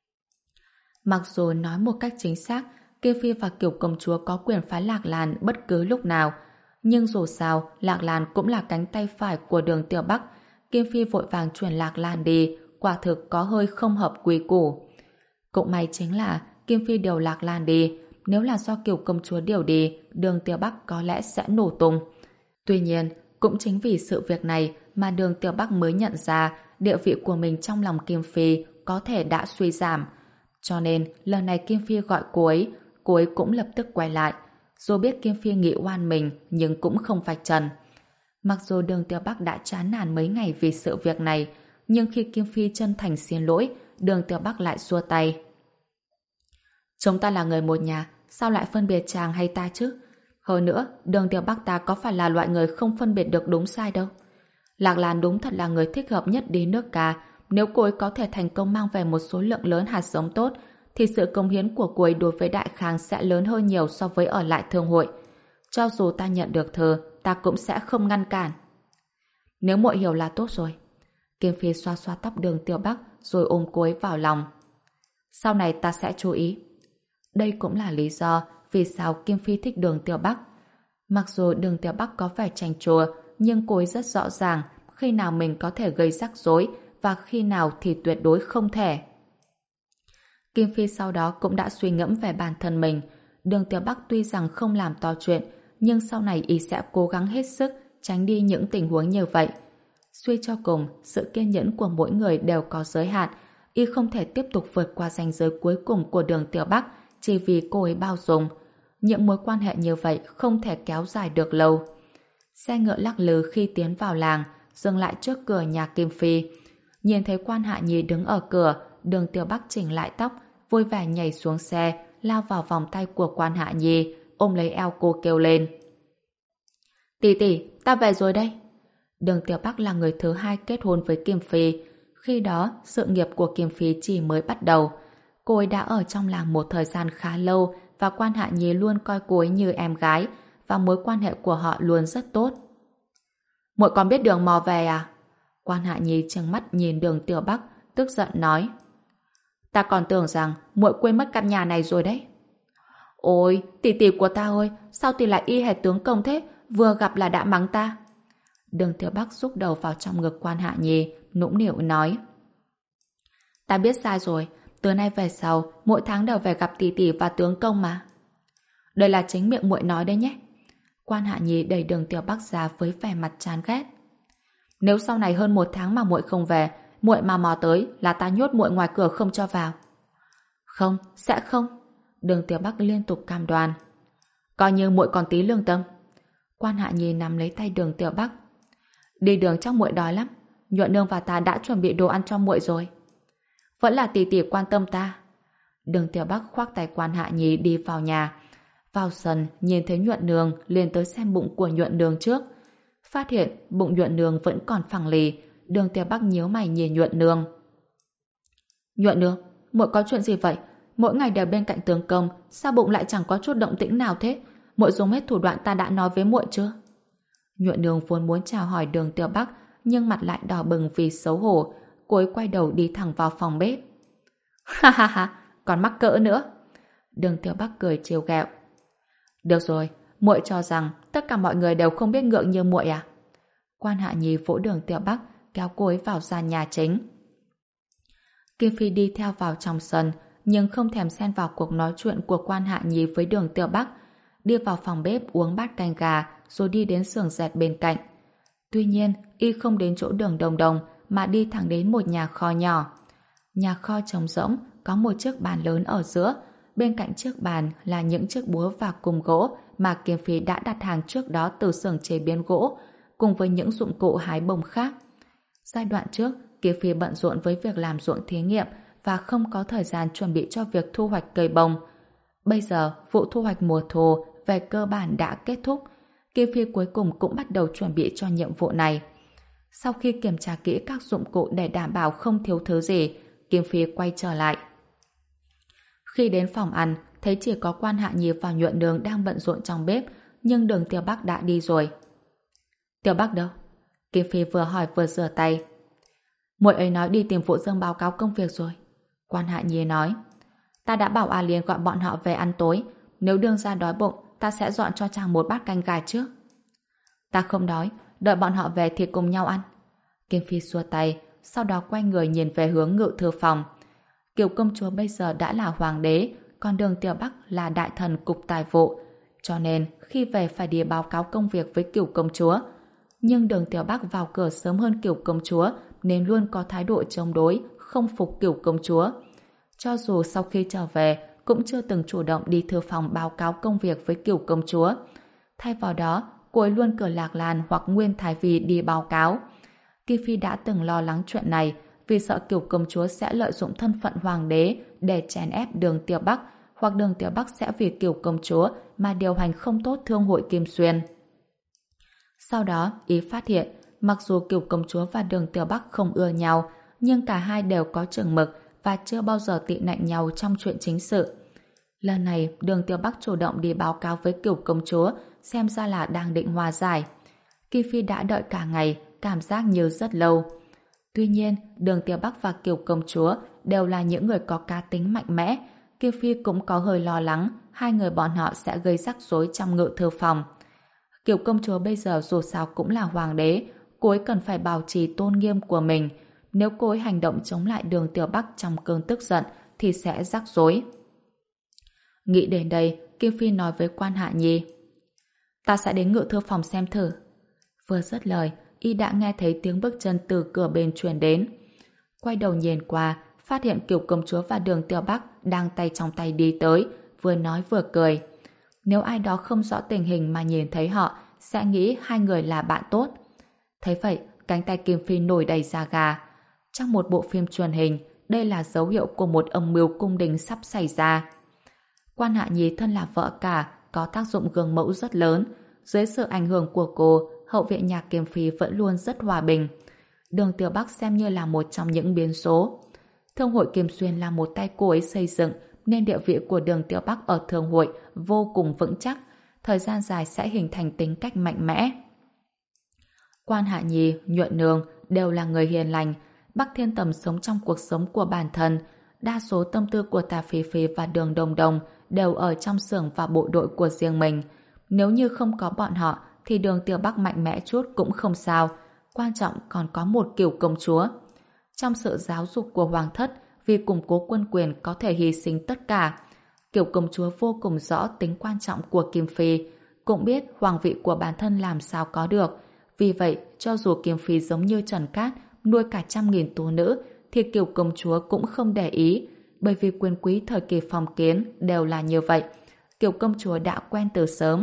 Speaker 1: Mặc dù nói một cách chính xác, Kim Phi và Kiều công chúa có quyền phái Lạc Lan bất cứ lúc nào. Nhưng dù sao, Lạc Lan cũng là cánh tay phải của Đường Tiểu Bắc. Kim Phi vội vàng chuyển Lạc Lan đi, quả thực có hơi không hợp quy củ. Cũng may chính là Kim Phi điều Lạc Lan đi. Nếu là do Kiều công chúa điều đi, Đường Tiểu Bắc có lẽ sẽ nổ tung. Tuy nhiên, cũng chính vì sự việc này mà Đường Tiểu Bắc mới nhận ra địa vị của mình trong lòng Kim Phi có thể đã suy giảm. Cho nên, lần này Kim Phi gọi cô ấy, cô ấy cũng lập tức quay lại. Dù biết Kim Phi nghĩ oan mình, nhưng cũng không vạch trần. Mặc dù Đường Tiểu Bắc đã chán nản mấy ngày vì sự việc này, nhưng khi Kim Phi chân thành xin lỗi, Đường Tiểu Bắc lại xua tay. Chúng ta là người một nhà, sao lại phân biệt chàng hay ta chứ? Hơn nữa, Đường Tiểu Bắc ta có phải là loại người không phân biệt được đúng sai đâu. Lạc Lan đúng thật là người thích hợp nhất đi nước ca. Nếu cô ấy có thể thành công mang về một số lượng lớn hạt giống tốt, thì sự công hiến của cô ấy đối với Đại Khang sẽ lớn hơn nhiều so với ở lại thương hội. Cho dù ta nhận được thư, ta cũng sẽ không ngăn cản. Nếu muội hiểu là tốt rồi. Kim Phi xoa xoa tóc Đường Tiểu Bắc rồi ôm cô ấy vào lòng. Sau này ta sẽ chú ý. Đây cũng là lý do vì sao Kim Phi thích Đường Tiểu Bắc. Mặc dù Đường Tiểu Bắc có vẻ chành chùa, nhưng cô ấy rất rõ ràng khi nào mình có thể gây rắc rối và khi nào thì tuyệt đối không thể. Kim Phi sau đó cũng đã suy ngẫm về bản thân mình. Đường Tiểu Bắc tuy rằng không làm to chuyện, nhưng sau này y sẽ cố gắng hết sức tránh đi những tình huống như vậy. Suy cho cùng, sự kiên nhẫn của mỗi người đều có giới hạn. Y không thể tiếp tục vượt qua ranh giới cuối cùng của Đường Tiểu Bắc chỉ vì cô ấy bao dung. Những mối quan hệ như vậy không thể kéo dài được lâu. Xe ngựa lắc lư khi tiến vào làng, dừng lại trước cửa nhà Kim Phi. Nhìn thấy Quan Hạ Nhi đứng ở cửa, Đường Tiểu Bắc chỉnh lại tóc, vui vẻ nhảy xuống xe, lao vào vòng tay của Quan Hạ Nhi, ôm lấy eo cô kêu lên. Tỷ tỷ, ta về rồi đây. Đường Tiểu Bắc là người thứ hai kết hôn với Kim Phi. Khi đó, sự nghiệp của Kim Phi chỉ mới bắt đầu. Cô ấy đã ở trong làng một thời gian khá lâu và Quan Hạ Nhi luôn coi cô ấy như em gái và mối quan hệ của họ luôn rất tốt. Muội còn biết đường mò về à? Quan Hạ Nhi trừng mắt nhìn Đường Tiểu Bắc, tức giận nói. Ta còn tưởng rằng muội quên mất căn nhà này rồi đấy. Ôi, tỷ tỷ của ta ơi, sao tỷ lại y hệt tướng công thế, vừa gặp là đã mắng ta. Đường Tiểu Bắc xúc đầu vào trong ngực Quan Hạ Nhi, nũng nịu nói. Ta biết sai rồi, từ nay về sau, mỗi tháng đều về gặp tỷ tỷ và tướng công mà. Đây là chính miệng muội nói đấy nhé. Quan Hạ Nhi đẩy Đường Tiểu Bắc ra với vẻ mặt chán ghét. Nếu sau này hơn một tháng mà muội không về, muội mà mò tới là ta nhốt muội ngoài cửa không cho vào. Không, sẽ không. Đường Tiểu Bắc liên tục cam đoan. Coi như muội còn tí lương tâm. Quan Hạ Nhi nắm lấy tay Đường Tiểu Bắc. Đi đường chắc muội đói lắm. Nhuận nương và ta đã chuẩn bị đồ ăn cho muội rồi. Vẫn là tỷ tỷ quan tâm ta. Đường Tiểu Bắc khoác tay Quan Hạ Nhi đi vào nhà. Vào sân, nhìn thấy Nhuận Nương liền tới xem bụng của Nhuận Nương trước. Phát hiện bụng Nhuận Nương vẫn còn phẳng lì, Đường Tiểu Bắc nhíu mày nhìn Nhuận Nương. Nhuận Nương, muội có chuyện gì vậy? Mỗi ngày đều bên cạnh tướng công, sao bụng lại chẳng có chút động tĩnh nào thế? Muội dùng hết thủ đoạn ta đã nói với muội chưa? Nhuận Nương vốn muốn chào hỏi Đường Tiểu Bắc, nhưng mặt lại đỏ bừng vì xấu hổ, cô ấy quay đầu đi thẳng vào phòng bếp. Ha ha ha, còn mắc cỡ nữa. Đường Tiểu Bắc cười trêu ghẹo. Được rồi, muội cho rằng tất cả mọi người đều không biết ngượng như muội à? Quan Hạ Nhi vỗ Đường Tiểu Bắc, kéo cô ấy vào gian nhà chính. Kim Phi đi theo vào trong sân, nhưng không thèm xen vào cuộc nói chuyện của Quan Hạ Nhi với Đường Tiểu Bắc. Đi vào phòng bếp uống bát canh gà, rồi đi đến xưởng dệt bên cạnh. Tuy nhiên, y không đến chỗ Đường Đồng Đồng, mà đi thẳng đến một nhà kho nhỏ. Nhà kho trống rỗng, có một chiếc bàn lớn ở giữa. Bên cạnh chiếc bàn là những chiếc búa và cùm gỗ mà Kim Phi đã đặt hàng trước đó từ xưởng chế biến gỗ, cùng với những dụng cụ hái bông khác. Giai đoạn trước, Kim Phi bận rộn với việc làm ruộng thí nghiệm và không có thời gian chuẩn bị cho việc thu hoạch cây bông. Bây giờ, vụ thu hoạch mùa thu về cơ bản đã kết thúc. Kim Phi cuối cùng cũng bắt đầu chuẩn bị cho nhiệm vụ này. Sau khi kiểm tra kỹ các dụng cụ để đảm bảo không thiếu thứ gì, Kim Phi quay trở lại. Khi đến phòng ăn, thấy chỉ có Quan Hạ Nhi và Nhuận Nương đang bận rộn trong bếp, nhưng Đường Tiểu Bắc đã đi rồi. Tiểu Bắc đâu? Kim Phi vừa hỏi vừa rửa tay. Muội ấy nói đi tìm Vũ Dương báo cáo công việc rồi. Quan Hạ Nhi nói. Ta đã bảo A Liên gọi bọn họ về ăn tối. Nếu Đường ra đói bụng, ta sẽ dọn cho chàng một bát canh gà trước. Ta không đói, đợi bọn họ về thì cùng nhau ăn. Kim Phi xua tay, sau đó quay người nhìn về hướng ngự thư phòng. Kiều công chúa bây giờ đã là hoàng đế, còn Đường Tiểu Bắc là đại thần cục tài vụ, cho nên khi về phải đi báo cáo công việc với Kiều công chúa. Nhưng Đường Tiểu Bắc vào cửa sớm hơn Kiều công chúa, nên luôn có thái độ chống đối, không phục Kiều công chúa. Cho dù sau khi trở về, cũng chưa từng chủ động đi thư phòng báo cáo công việc với Kiều công chúa. Thay vào đó, cô ấy luôn cử Lạc Lan hoặc Nguyên Thái Vi đi báo cáo. Kim Phi đã từng lo lắng chuyện này, vì sợ Kiều công chúa sẽ lợi dụng thân phận hoàng đế để chèn ép Đường Tiểu Bắc, hoặc Đường Tiểu Bắc sẽ vì Kiều công chúa mà điều hành không tốt thương hội Kim Xuyên. Sau đó, ý phát hiện, mặc dù Kiều công chúa và Đường Tiểu Bắc không ưa nhau, nhưng cả hai đều có chừng mực và chưa bao giờ tị nạnh nhau trong chuyện chính sự. Lần này, Đường Tiểu Bắc chủ động đi báo cáo với Kiều công chúa, xem ra là đang định hòa giải. Kim Phi đã đợi cả ngày, cảm giác như rất lâu. Tuy nhiên, Đường Tiểu Bắc và Kiều công chúa đều là những người có cá tính mạnh mẽ. Kim Phi cũng có hơi lo lắng hai người bọn họ sẽ gây rắc rối trong ngự thư phòng. Kiều công chúa bây giờ dù sao cũng là hoàng đế, cô ấy cần phải bảo trì tôn nghiêm của mình. Nếu cô ấy hành động chống lại Đường Tiểu Bắc trong cơn tức giận thì sẽ rắc rối. Nghĩ đến đây, Kim Phi nói với Quan Hạ Nhi. Ta sẽ đến ngự thư phòng xem thử. Vừa dứt lời, y đã nghe thấy tiếng bước chân từ cửa bên truyền đến. Quay đầu nhìn qua, phát hiện Kiều công chúa và Đường Tiểu Bắc đang tay trong tay đi tới, vừa nói vừa cười. Nếu ai đó không rõ tình hình mà nhìn thấy họ, sẽ nghĩ hai người là bạn tốt. Thấy vậy, cánh tay Kim Phi nổi đầy da gà. Trong một bộ phim truyền hình, đây là dấu hiệu của một âm mưu cung đình sắp xảy ra. Quan Hạ Nhi thân là vợ cả, có tác dụng gương mẫu rất lớn. Dưới sự ảnh hưởng của cô, hậu viện nhà Kim Phi vẫn luôn rất hòa bình. Đường Tiểu Bắc xem như là một trong những biến số. Thương hội Kim Xuyên là một tay cô ấy xây dựng, nên địa vị của Đường Tiểu Bắc ở thương hội vô cùng vững chắc, thời gian dài sẽ hình thành tính cách mạnh mẽ. Quan Hạ Nhi, Nhuận Nương đều là người hiền lành. Bắc Thiên Tầm sống trong cuộc sống của bản thân. Đa số tâm tư của Tả Phỉ Phỉ và Đường Đồng Đồng đều ở trong xưởng và bộ đội của riêng mình. Nếu như không có bọn họ thì Đường Tiểu Bắc mạnh mẽ chút cũng không sao. Quan trọng còn có một Kiều công chúa. Trong sự giáo dục của hoàng thất, vì củng cố quân quyền có thể hy sinh tất cả. Kiều công chúa vô cùng rõ tính quan trọng của Kim Phi, cũng biết hoàng vị của bản thân làm sao có được. Vì vậy, cho dù Kim Phi giống như Trần Cát nuôi cả trăm nghìn tú nữ, thì Kiều công chúa cũng không để ý, bởi vì quyền quý thời kỳ phong kiến đều là như vậy. Kiều công chúa đã quen từ sớm.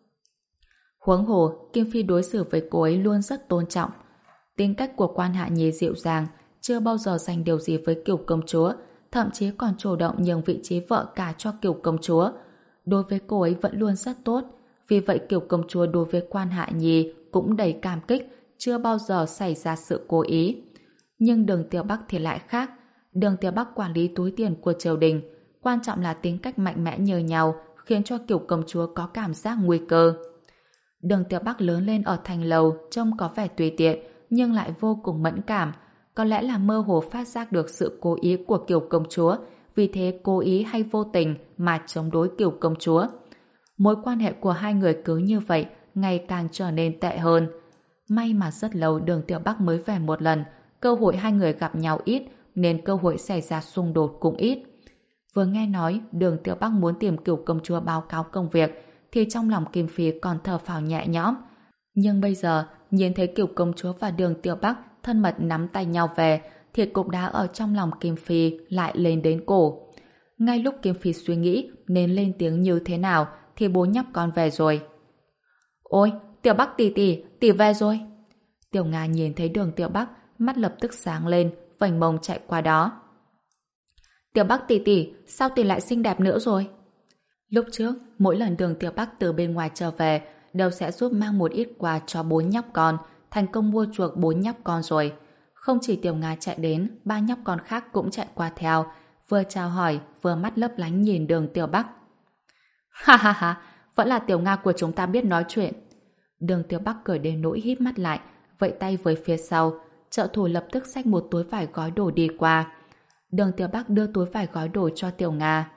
Speaker 1: Huống hồ, Kim Phi đối xử với cô ấy luôn rất tôn trọng. Tính cách của Quan Hạ Nhi dịu dàng, chưa bao giờ dành điều gì với Kiều công chúa, thậm chí còn chủ động nhường vị trí vợ cả cho Kiều công chúa. Đối với cô ấy vẫn luôn rất tốt, vì vậy Kiều công chúa đối với Quan Hạ Nhi cũng đầy cảm kích, chưa bao giờ xảy ra sự cố ý. Nhưng Đường Tiểu Bắc thì lại khác. Đường Tiểu Bắc quản lý túi tiền của triều đình, quan trọng là tính cách mạnh mẽ như nhau, khiến cho Kiều công chúa có cảm giác nguy cơ. Đường Tiểu Bắc lớn lên ở thành lầu, trông có vẻ tùy tiện, nhưng lại vô cùng mẫn cảm. Có lẽ là mơ hồ phát giác được sự cố ý của Kiều công chúa, vì thế cố ý hay vô tình mà chống đối Kiều công chúa. Mối quan hệ của hai người cứ như vậy, ngày càng trở nên tệ hơn. May mà rất lâu Đường Tiểu Bắc mới về một lần, cơ hội hai người gặp nhau ít, nên cơ hội xảy ra xung đột cũng ít. Vừa nghe nói Đường Tiểu Bắc muốn tìm Kiều công chúa báo cáo công việc, thì trong lòng Kim Phi còn thở phào nhẹ nhõm. Nhưng bây giờ, nhìn thấy Kiều công chúa và Đường Tiểu Bắc thân mật nắm tay nhau về, thì cục đá ở trong lòng Kim Phi lại lên đến cổ. Ngay lúc Kim Phi suy nghĩ nên lên tiếng như thế nào, thì bố nhóc con về rồi. Ôi, Tiểu Bắc tỷ tỷ, tỷ về rồi. Tiểu Nga nhìn thấy Đường Tiểu Bắc, mắt lập tức sáng lên, vành mông chạy qua đó. Tiểu Bắc tỷ tỷ, sao tỷ lại xinh đẹp nữa rồi? Lúc trước, mỗi lần Đường Tiểu Bắc từ bên ngoài trở về, đều sẽ giúp mang một ít quà cho bốn nhóc con, thành công mua chuộc bốn nhóc con rồi. Không chỉ Tiểu Nga chạy đến, ba nhóc con khác cũng chạy qua theo, vừa chào hỏi, vừa mắt lấp lánh nhìn Đường Tiểu Bắc. Ha ha ha, vẫn là Tiểu Nga của chúng ta biết nói chuyện. Đường Tiểu Bắc cười đến nỗi híp mắt lại, vẫy tay với phía sau, trợ thủ lập tức xách một túi vải gói đồ đi qua. Đường Tiểu Bắc đưa túi vải gói đồ cho Tiểu Nga.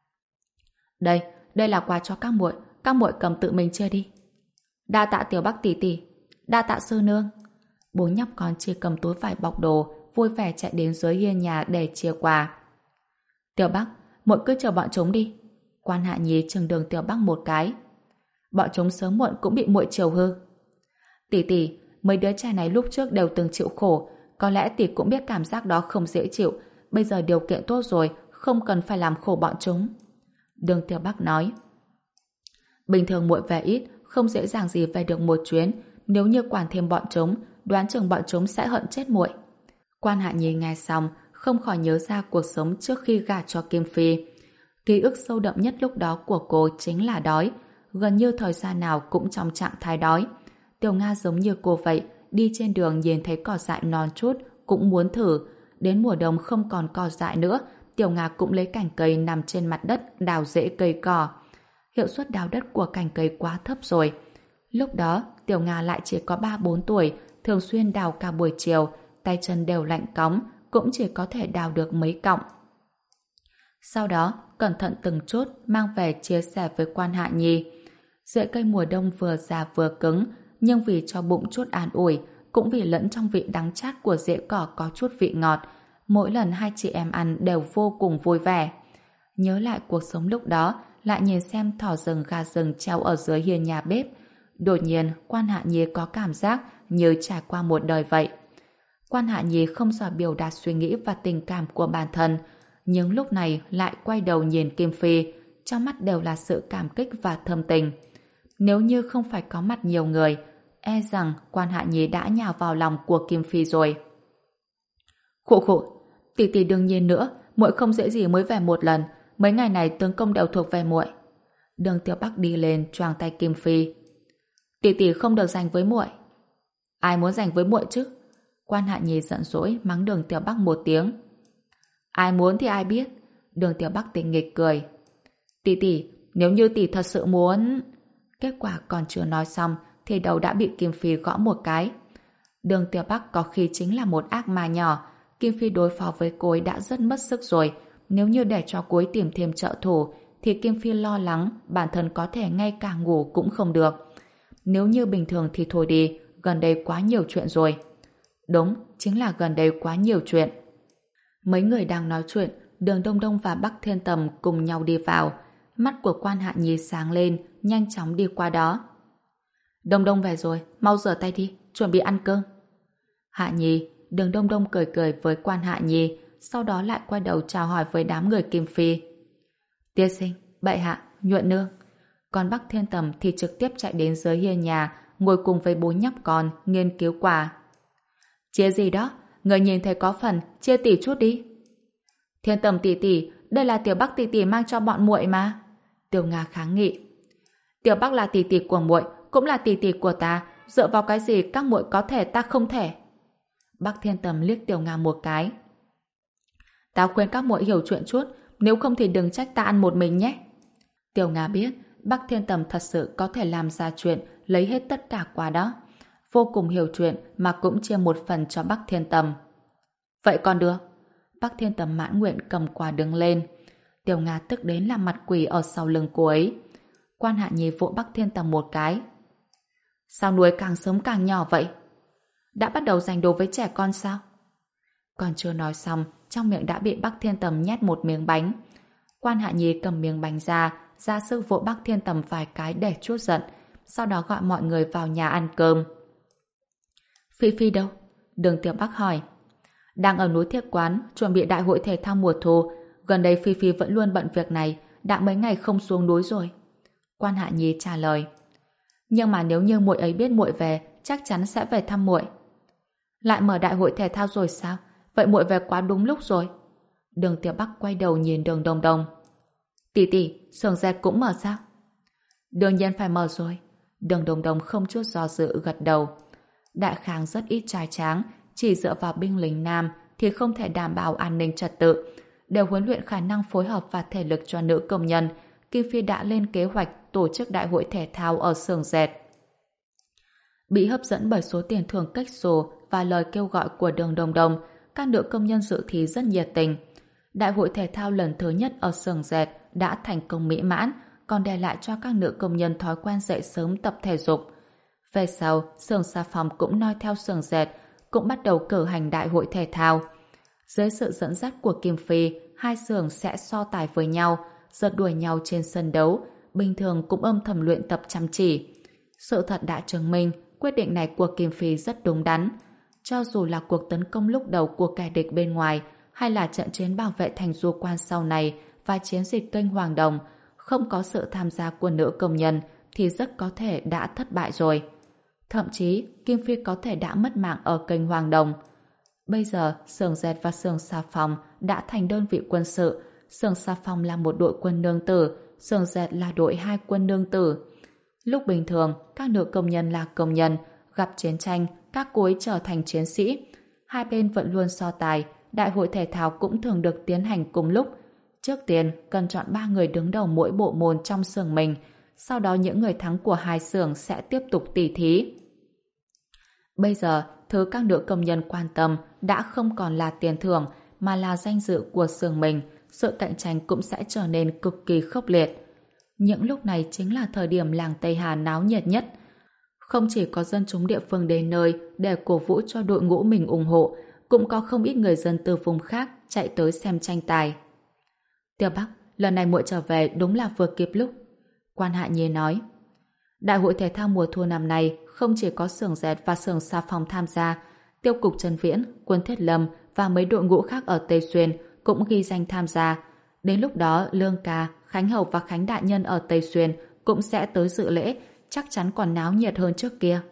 Speaker 1: Đây, đây là quà cho các muội, các muội cầm tự mình chia đi. Đa tạ Tiểu Bắc tỷ tỷ, đa tạ sư nương. Bốn nhóc con chia cầm túi vải bọc đồ, vui vẻ chạy đến dưới hiên nhà để chia quà. Tiểu Bắc, muội cứ chờ bọn chúng đi. Quan Hạ Nhi chừng Đường Tiểu Bắc một cái. Bọn chúng sớm muộn cũng bị muội chiều hư. Tỷ tỷ, mấy đứa trẻ này lúc trước đều từng chịu khổ, có lẽ tỷ cũng biết cảm giác đó không dễ chịu. Bây giờ điều kiện tốt rồi, không cần phải làm khổ bọn chúng. Đường Tiểu Bắc nói. Bình thường muội về ít, không dễ dàng gì về được một chuyến. Nếu như quản thêm bọn chúng, đoán chừng bọn chúng sẽ hận chết muội. Quan Hạ Nhi nghe xong, không khỏi nhớ ra cuộc sống trước khi gả cho Kim Phi. Ký ức sâu đậm nhất lúc đó của cô chính là đói. Gần như thời gian nào cũng trong trạng thái đói. Tiểu Nga giống như cô vậy, đi trên đường nhìn thấy cỏ dại non chút, cũng muốn thử. Đến mùa đông không còn cỏ dại nữa, Tiểu Nga cũng lấy cành cây nằm trên mặt đất đào rễ cây cỏ. Hiệu suất đào đất của cành cây quá thấp rồi. Lúc đó, Tiểu Nga lại chỉ có ba bốn tuổi, thường xuyên đào cả buổi chiều, tay chân đều lạnh cóng, cũng chỉ có thể đào được mấy cọng. Sau đó, cẩn thận từng chút mang về chia sẻ với Quan Hạ Nhi. Rễ cây mùa đông vừa già vừa cứng, nhưng vì cho bụng chút an ủi, cũng vì lẫn trong vị đắng chát của rễ cỏ có chút vị ngọt, mỗi lần hai chị em ăn đều vô cùng vui vẻ. Nhớ lại cuộc sống lúc đó, lại nhìn xem thỏ rừng gà rừng treo ở dưới hiên nhà bếp. Đột nhiên, Quan Hạ Nhi có cảm giác như trải qua một đời vậy. Quan Hạ Nhi không giỏi biểu đạt suy nghĩ và tình cảm của bản thân, nhưng lúc này lại quay đầu nhìn Kim Phi, trong mắt đều là sự cảm kích và thâm tình. Nếu như không phải có mặt nhiều người, e rằng Quan Hạ Nhi đã nhào vào lòng của Kim Phi rồi. Khụ khụ, tỷ tỷ đương nhiên nữa, muội không dễ gì mới về một lần, mấy ngày này tướng công đều thuộc về muội. Đường Tiểu Bắc đi lên choàng tay Kim Phi. Tỷ tỷ không được giành với muội. Ai muốn giành với muội chứ? Quan Hạ Nhi giận dỗi mắng Đường Tiểu Bắc một tiếng. Ai muốn thì ai biết. Đường Tiểu Bắc tình nghịch cười. Tỷ tỷ, nếu như tỷ thật sự muốn... Kết quả còn chưa nói xong thì đầu đã bị Kim Phi gõ một cái. Đường Tiểu Bắc có khi chính là một ác ma nhỏ. Kim Phi đối phó với cô ấy đã rất mất sức rồi. Nếu như để cho cô ấy tìm thêm trợ thủ thì Kim Phi lo lắng bản thân có thể ngay cả ngủ cũng không được. Nếu như bình thường thì thôi đi, gần đây quá nhiều chuyện rồi. Đúng, chính là gần đây quá nhiều chuyện. Mấy người đang nói chuyện, Đường Đông Đông và Bắc Thiên Tầm cùng nhau đi vào. Mắt của Quan Hạ Nhi sáng lên, nhanh chóng đi qua đó. Đông Đông về rồi, mau rửa tay đi, chuẩn bị ăn cơm. Hạ Nhi, Đường Đông Đông cười cười với Quan Hạ Nhi, sau đó lại quay đầu chào hỏi với đám người Kim Phi. Tiên sinh, bệ hạ, nhuận nương. Còn Bắc Thiên Tầm thì trực tiếp chạy đến dưới hiên nhà, ngồi cùng với bốn nhóc con, nghiên cứu quà. Chia gì đó, người nhìn thấy có phần, chia tỷ chút đi. Thiên Tầm tỷ tỷ, đây là Tiểu Bắc tỷ tỷ mang cho bọn muội mà. Tiêu Nga kháng nghị. Tiểu Bắc là tỷ tỷ của muội, cũng là tỷ tỷ của ta, dựa vào cái gì các muội có thể ta không thể? Bắc Thiên Tầm liếc Tiểu Nga một cái. Ta khuyên các muội hiểu chuyện chút, nếu không thì đừng trách ta ăn một mình nhé. Tiểu Nga biết Bắc Thiên Tầm thật sự có thể làm ra chuyện lấy hết tất cả quà đó. Vô cùng hiểu chuyện mà cũng chia một phần cho Bắc Thiên Tầm. Vậy còn được. Bắc Thiên Tầm mãn nguyện cầm quà đứng lên. Tiểu Nga tức đến làm mặt quỷ ở sau lưng cô ấy. Quan Hạ Nhi vỗ Bắc Thiên Tầm một cái. Sao nuôi càng sớm càng nhỏ vậy? Đã bắt đầu giành đồ với trẻ con sao? Còn chưa nói xong, trong miệng đã bị Bắc Thiên Tầm nhét một miếng bánh. Quan Hạ Nhi cầm miếng bánh ra, ra sức vỗ Bắc Thiên Tầm vài cái để chút giận, sau đó gọi mọi người vào nhà ăn cơm. Phi Phi đâu? Đường Tiểu Bắc hỏi. Đang ở núi Thiết Quán, chuẩn bị đại hội thể thao mùa thu. Gần đây Phi Phi vẫn luôn bận việc này, đã mấy ngày không xuống núi rồi. Quan Hạ Nhi trả lời. Nhưng mà nếu như muội ấy biết muội về, chắc chắn sẽ về thăm muội. Lại mở đại hội thể thao rồi sao? Vậy muội về quá đúng lúc rồi. Đường Tiểu Bắc quay đầu nhìn Đường Đồng Đồng. Tỷ tỷ, xưởng dệt cũng mở sao? Đương nhiên phải mở rồi. Đường Đồng Đồng không chút do dự gật đầu. Đại Khang rất ít trai tráng, chỉ dựa vào binh lính nam thì không thể đảm bảo an ninh trật tự. Để huấn luyện khả năng phối hợp và thể lực cho nữ công nhân, Kim Phi đã lên kế hoạch tổ chức đại hội thể thao ở xưởng dệt. Bị hấp dẫn bởi số tiền thưởng cách xù và lời kêu gọi của Đường Đồng Đồng, các nữ công nhân dự thi rất nhiệt tình. Đại hội thể thao lần thứ nhất ở xưởng dệt đã thành công mỹ mãn, còn để lại cho các nữ công nhân thói quen dậy sớm tập thể dục. Về sau, xưởng xà phòng cũng noi theo xưởng dệt, cũng bắt đầu cử hành đại hội thể thao. Dưới sự dẫn dắt của Kim Phi, hai xưởng sẽ so tài với nhau, giật đuổi nhau trên sân đấu, bình thường cũng âm thầm luyện tập chăm chỉ. Sự thật đã chứng minh, quyết định này của Kim Phi rất đúng đắn. Cho dù là cuộc tấn công lúc đầu của kẻ địch bên ngoài, hay là trận chiến bảo vệ thành du quan sau này và chiến dịch kênh Hoàng Đồng, không có sự tham gia của nữ công nhân thì rất có thể đã thất bại rồi. Thậm chí, Kim Phi có thể đã mất mạng ở kênh Hoàng Đồng. Bây giờ, xưởng dệt và xưởng xà phòng đã thành đơn vị quân sự. Xưởng xà phòng là một đội quân nương tử, xưởng dệt là đội hai quân nương tử. Lúc bình thường, các nữ công nhân là công nhân, gặp chiến tranh, các cô ấy trở thành chiến sĩ. Hai bên vẫn luôn so tài, đại hội thể thao cũng thường được tiến hành cùng lúc. Trước tiên, cần chọn ba người đứng đầu mỗi bộ môn trong xưởng mình, sau đó những người thắng của hai xưởng sẽ tiếp tục tỉ thí. Bây giờ, thứ các nữ công nhân quan tâm đã không còn là tiền thưởng mà là danh dự của xưởng mình, sự cạnh tranh cũng sẽ trở nên cực kỳ khốc liệt. Những lúc này chính là thời điểm làng Tây Hà náo nhiệt nhất. Không chỉ có dân chúng địa phương đến nơi để cổ vũ cho đội ngũ mình ủng hộ, cũng có không ít người dân từ vùng khác chạy tới xem tranh tài. Tiểu Bắc, lần này muội trở về đúng là vừa kịp lúc. Quan Hạ Nhi nói. Đại hội thể thao mùa thu năm nay không chỉ có xưởng dệt và xưởng xà phòng tham gia, Tiêu cục Trần Viễn, Quân Thiết Lâm và mấy đội ngũ khác ở Tây Xuyên cũng ghi danh tham gia. Đến lúc đó, Lương Ca, Khánh Hầu và Khánh Đại Nhân ở Tây Xuyên cũng sẽ tới dự lễ, chắc chắn còn náo nhiệt hơn trước kia.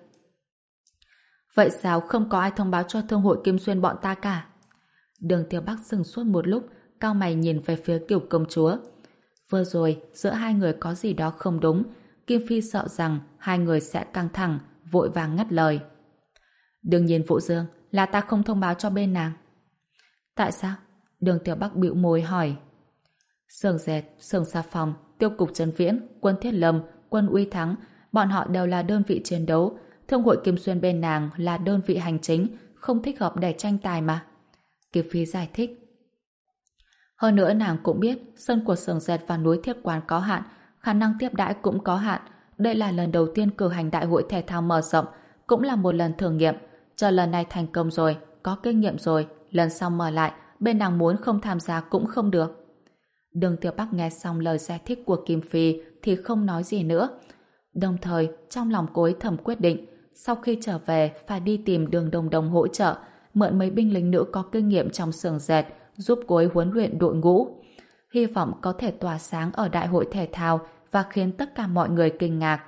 Speaker 1: Vậy sao không có ai thông báo cho Thương hội Kim Xuyên bọn ta cả? Đường Tiêu Bắc dừng suốt một lúc, cau mày nhìn về phía Kiều công chúa. Vừa rồi, giữa hai người có gì đó không đúng. Kim Phi sợ rằng hai người sẽ căng thẳng, vội vàng ngắt lời. Đương nhiên Vũ Dương, là ta không thông báo cho bên nàng. Tại sao? Đường Tiểu Bắc bĩu môi hỏi. Xưởng dệt, xưởng xà phòng, Tiêu cục Trần Viễn, Quân Thiết Lâm, Quân Uy Thắng, bọn họ đều là đơn vị chiến đấu. Thương hội Kim Xuyên bên nàng là đơn vị hành chính, không thích hợp để tranh tài mà. Kim Phi giải thích. Hơn nữa nàng cũng biết sân của xưởng dệt và núi Thiết Quán có hạn, khả năng tiếp đãi cũng có hạn. Đây là lần đầu tiên cử hành đại hội thể thao mở rộng, cũng là một lần thử nghiệm. Chờ lần này thành công rồi, có kinh nghiệm rồi, lần sau mở lại, bên nàng muốn không tham gia cũng không được. Đường Tiểu Bắc nghe xong lời giải thích của Kim Phi thì không nói gì nữa. Đồng thời, trong lòng cô ấy thầm quyết định, sau khi trở về phải đi tìm Đường Đồng Đồng hỗ trợ, mượn mấy binh lính nữ có kinh nghiệm trong xưởng dệt, giúp cô ấy huấn luyện đội ngũ. Hy vọng có thể tỏa sáng ở đại hội thể thao và khiến tất cả mọi người kinh ngạc.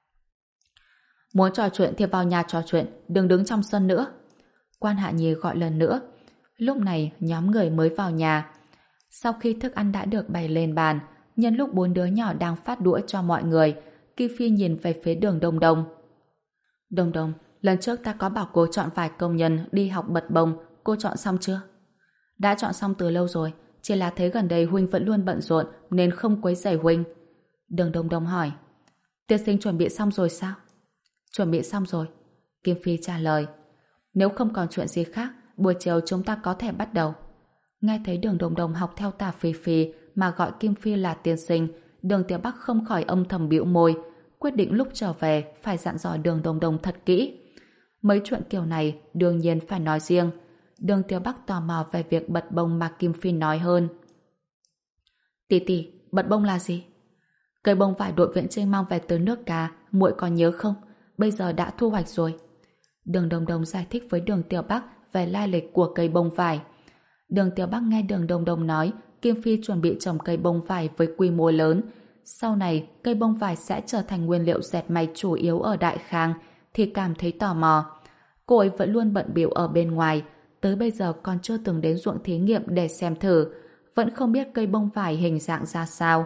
Speaker 1: Muốn trò chuyện thì vào nhà trò chuyện, đừng đứng trong sân nữa. Quan Hạ Nhi gọi lần nữa. Lúc này nhóm người mới vào nhà. Sau khi thức ăn đã được bày lên bàn, nhân lúc bốn đứa nhỏ đang phát đũa cho mọi người, Kim Phi nhìn về phía đường Đông Đông. Đông Đông, lần trước ta có bảo cô chọn vài công nhân đi học bật bông, cô chọn xong chưa? Đã chọn xong từ lâu rồi, chỉ là thấy gần đây Huynh vẫn luôn bận rộn nên không quấy rầy Huynh. Đường Đông Đông hỏi. Tiên sinh chuẩn bị xong rồi sao? Chuẩn bị xong rồi. Kim Phi trả lời. Nếu không còn chuyện gì khác, buổi chiều chúng ta có thể bắt đầu. Nghe thấy Đường Đông Đông học theo Tả Phi Phi mà gọi Kim Phi là tiên sinh, Đường Tiểu Bắc không khỏi âm thầm bĩu môi, quyết định lúc trở về phải dặn dò Đường Đông Đông thật kỹ. Mấy chuyện kiểu này đương nhiên phải nói riêng. Đường Tiểu Bắc tò mò về việc bật bông mà Kim Phi nói hơn. Tỷ tỷ, bật bông là gì? Cây bông vải đội viện Trinh mang về từ nước Ca, muội còn nhớ không? Bây giờ đã thu hoạch rồi. Đường Đông Đông giải thích với Đường Tiểu Bắc về lai lịch của cây bông vải. Đường Tiểu Bắc nghe Đường Đông Đông nói Kim Phi chuẩn bị trồng cây bông vải với quy mô lớn. Sau này, cây bông vải sẽ trở thành nguyên liệu dệt may chủ yếu ở Đại Khang, thì cảm thấy tò mò. Cô ấy vẫn luôn bận bịu ở bên ngoài, tới bây giờ còn chưa từng đến ruộng thí nghiệm để xem thử, vẫn không biết cây bông vải hình dạng ra sao.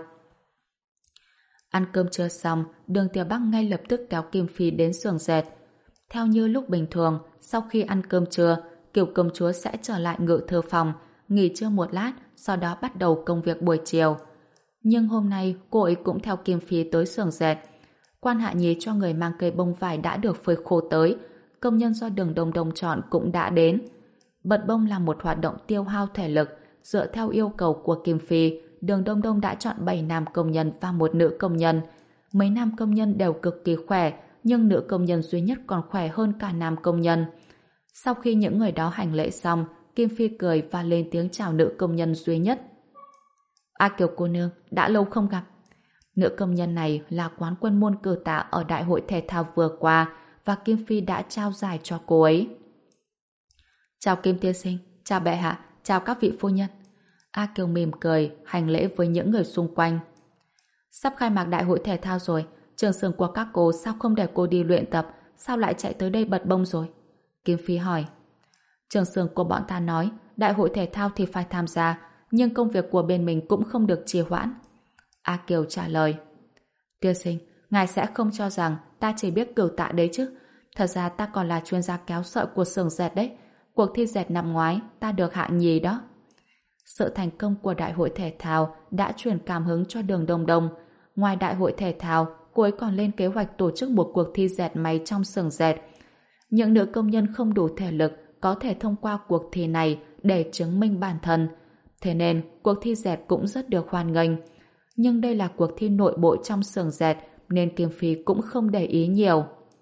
Speaker 1: Ăn cơm trưa xong, Đường Tiểu Bắc ngay lập tức kéo Kim Phi đến xưởng dệt. Theo như lúc bình thường, sau khi ăn cơm trưa, Kiều công chúa sẽ trở lại ngự thư phòng, nghỉ trưa một lát, sau đó bắt đầu công việc buổi chiều. Nhưng hôm nay cô ấy cũng theo Kim Phi tới xưởng dệt. Quan Hạ Nhi cho người mang cây bông vải đã được phơi khô tới, công nhân do Đường Đông Đông chọn cũng đã đến. Bật bông là một hoạt động tiêu hao thể lực, dựa theo yêu cầu của Kim Phi, Đường Đông Đông đã chọn bảy nam công nhân và một nữ công nhân. Mấy nam công nhân đều cực kỳ khỏe, nhưng nữ công nhân duy nhất còn khỏe hơn cả nam công nhân. Sau khi những người đó hành lễ xong, Kim Phi cười và lên tiếng chào nữ công nhân duy nhất. A Kiều cô nương, đã lâu không gặp. Nữ công nhân này là quán quân môn cử tạ ở đại hội thể thao vừa qua và Kim Phi đã trao giải cho cô ấy. Chào Kim tiên sinh, chào bệ hạ, chào các vị phu nhân. A Kiều mỉm cười, hành lễ với những người xung quanh. Sắp khai mạc đại hội thể thao rồi, trường xưởng của các cô sao không để cô đi luyện tập, sao lại chạy tới đây bật bông rồi? Kim Phi hỏi. Trường xưởng của bọn ta nói, đại hội thể thao thì phải tham gia, nhưng công việc của bên mình cũng không được trì hoãn. A Kiều trả lời. Tiên sinh, ngài sẽ không cho rằng ta chỉ biết cửu tạ đấy chứ? Thật ra ta còn là chuyên gia kéo sợi của xưởng dệt đấy. Cuộc thi dệt năm ngoái, ta được hạng nhì đó. Sự thành công của đại hội thể thao đã truyền cảm hứng cho Đường Đông Đông. Ngoài đại hội thể thao, cô ấy còn lên kế hoạch tổ chức một cuộc thi dệt may trong xưởng dệt. Những nữ công nhân không đủ thể lực có thể thông qua cuộc thi này để chứng minh bản thân. Thế nên, cuộc thi dệt cũng rất được hoan nghênh. Nhưng đây là cuộc thi nội bộ trong xưởng dệt nên Kim Phi cũng không để ý nhiều.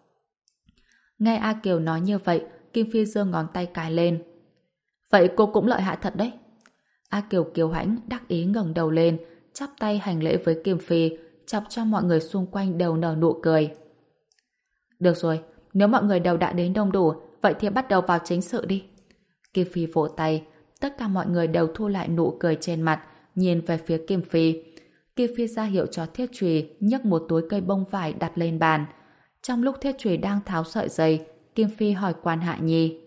Speaker 1: Nghe A Kiều nói như vậy, Kim Phi giơ ngón tay cái lên. Vậy cô cũng lợi hại thật đấy. A Kiều kiêu hãnh đắc ý ngẩng đầu lên, chắp tay hành lễ với Kim Phi, chọc cho mọi người xung quanh đều nở nụ cười. Được rồi, nếu mọi người đều đã đến đông đủ, vậy thì bắt đầu vào chính sự đi. Kim Phi vỗ tay, tất cả mọi người đều thu lại nụ cười trên mặt, nhìn về phía Kim Phi. Kim Phi ra hiệu cho Thiết Trùy nhấc một túi cây bông vải đặt lên bàn. Trong lúc Thiết Trùy đang tháo sợi dây, Kim Phi hỏi Quan Hạ Nhi.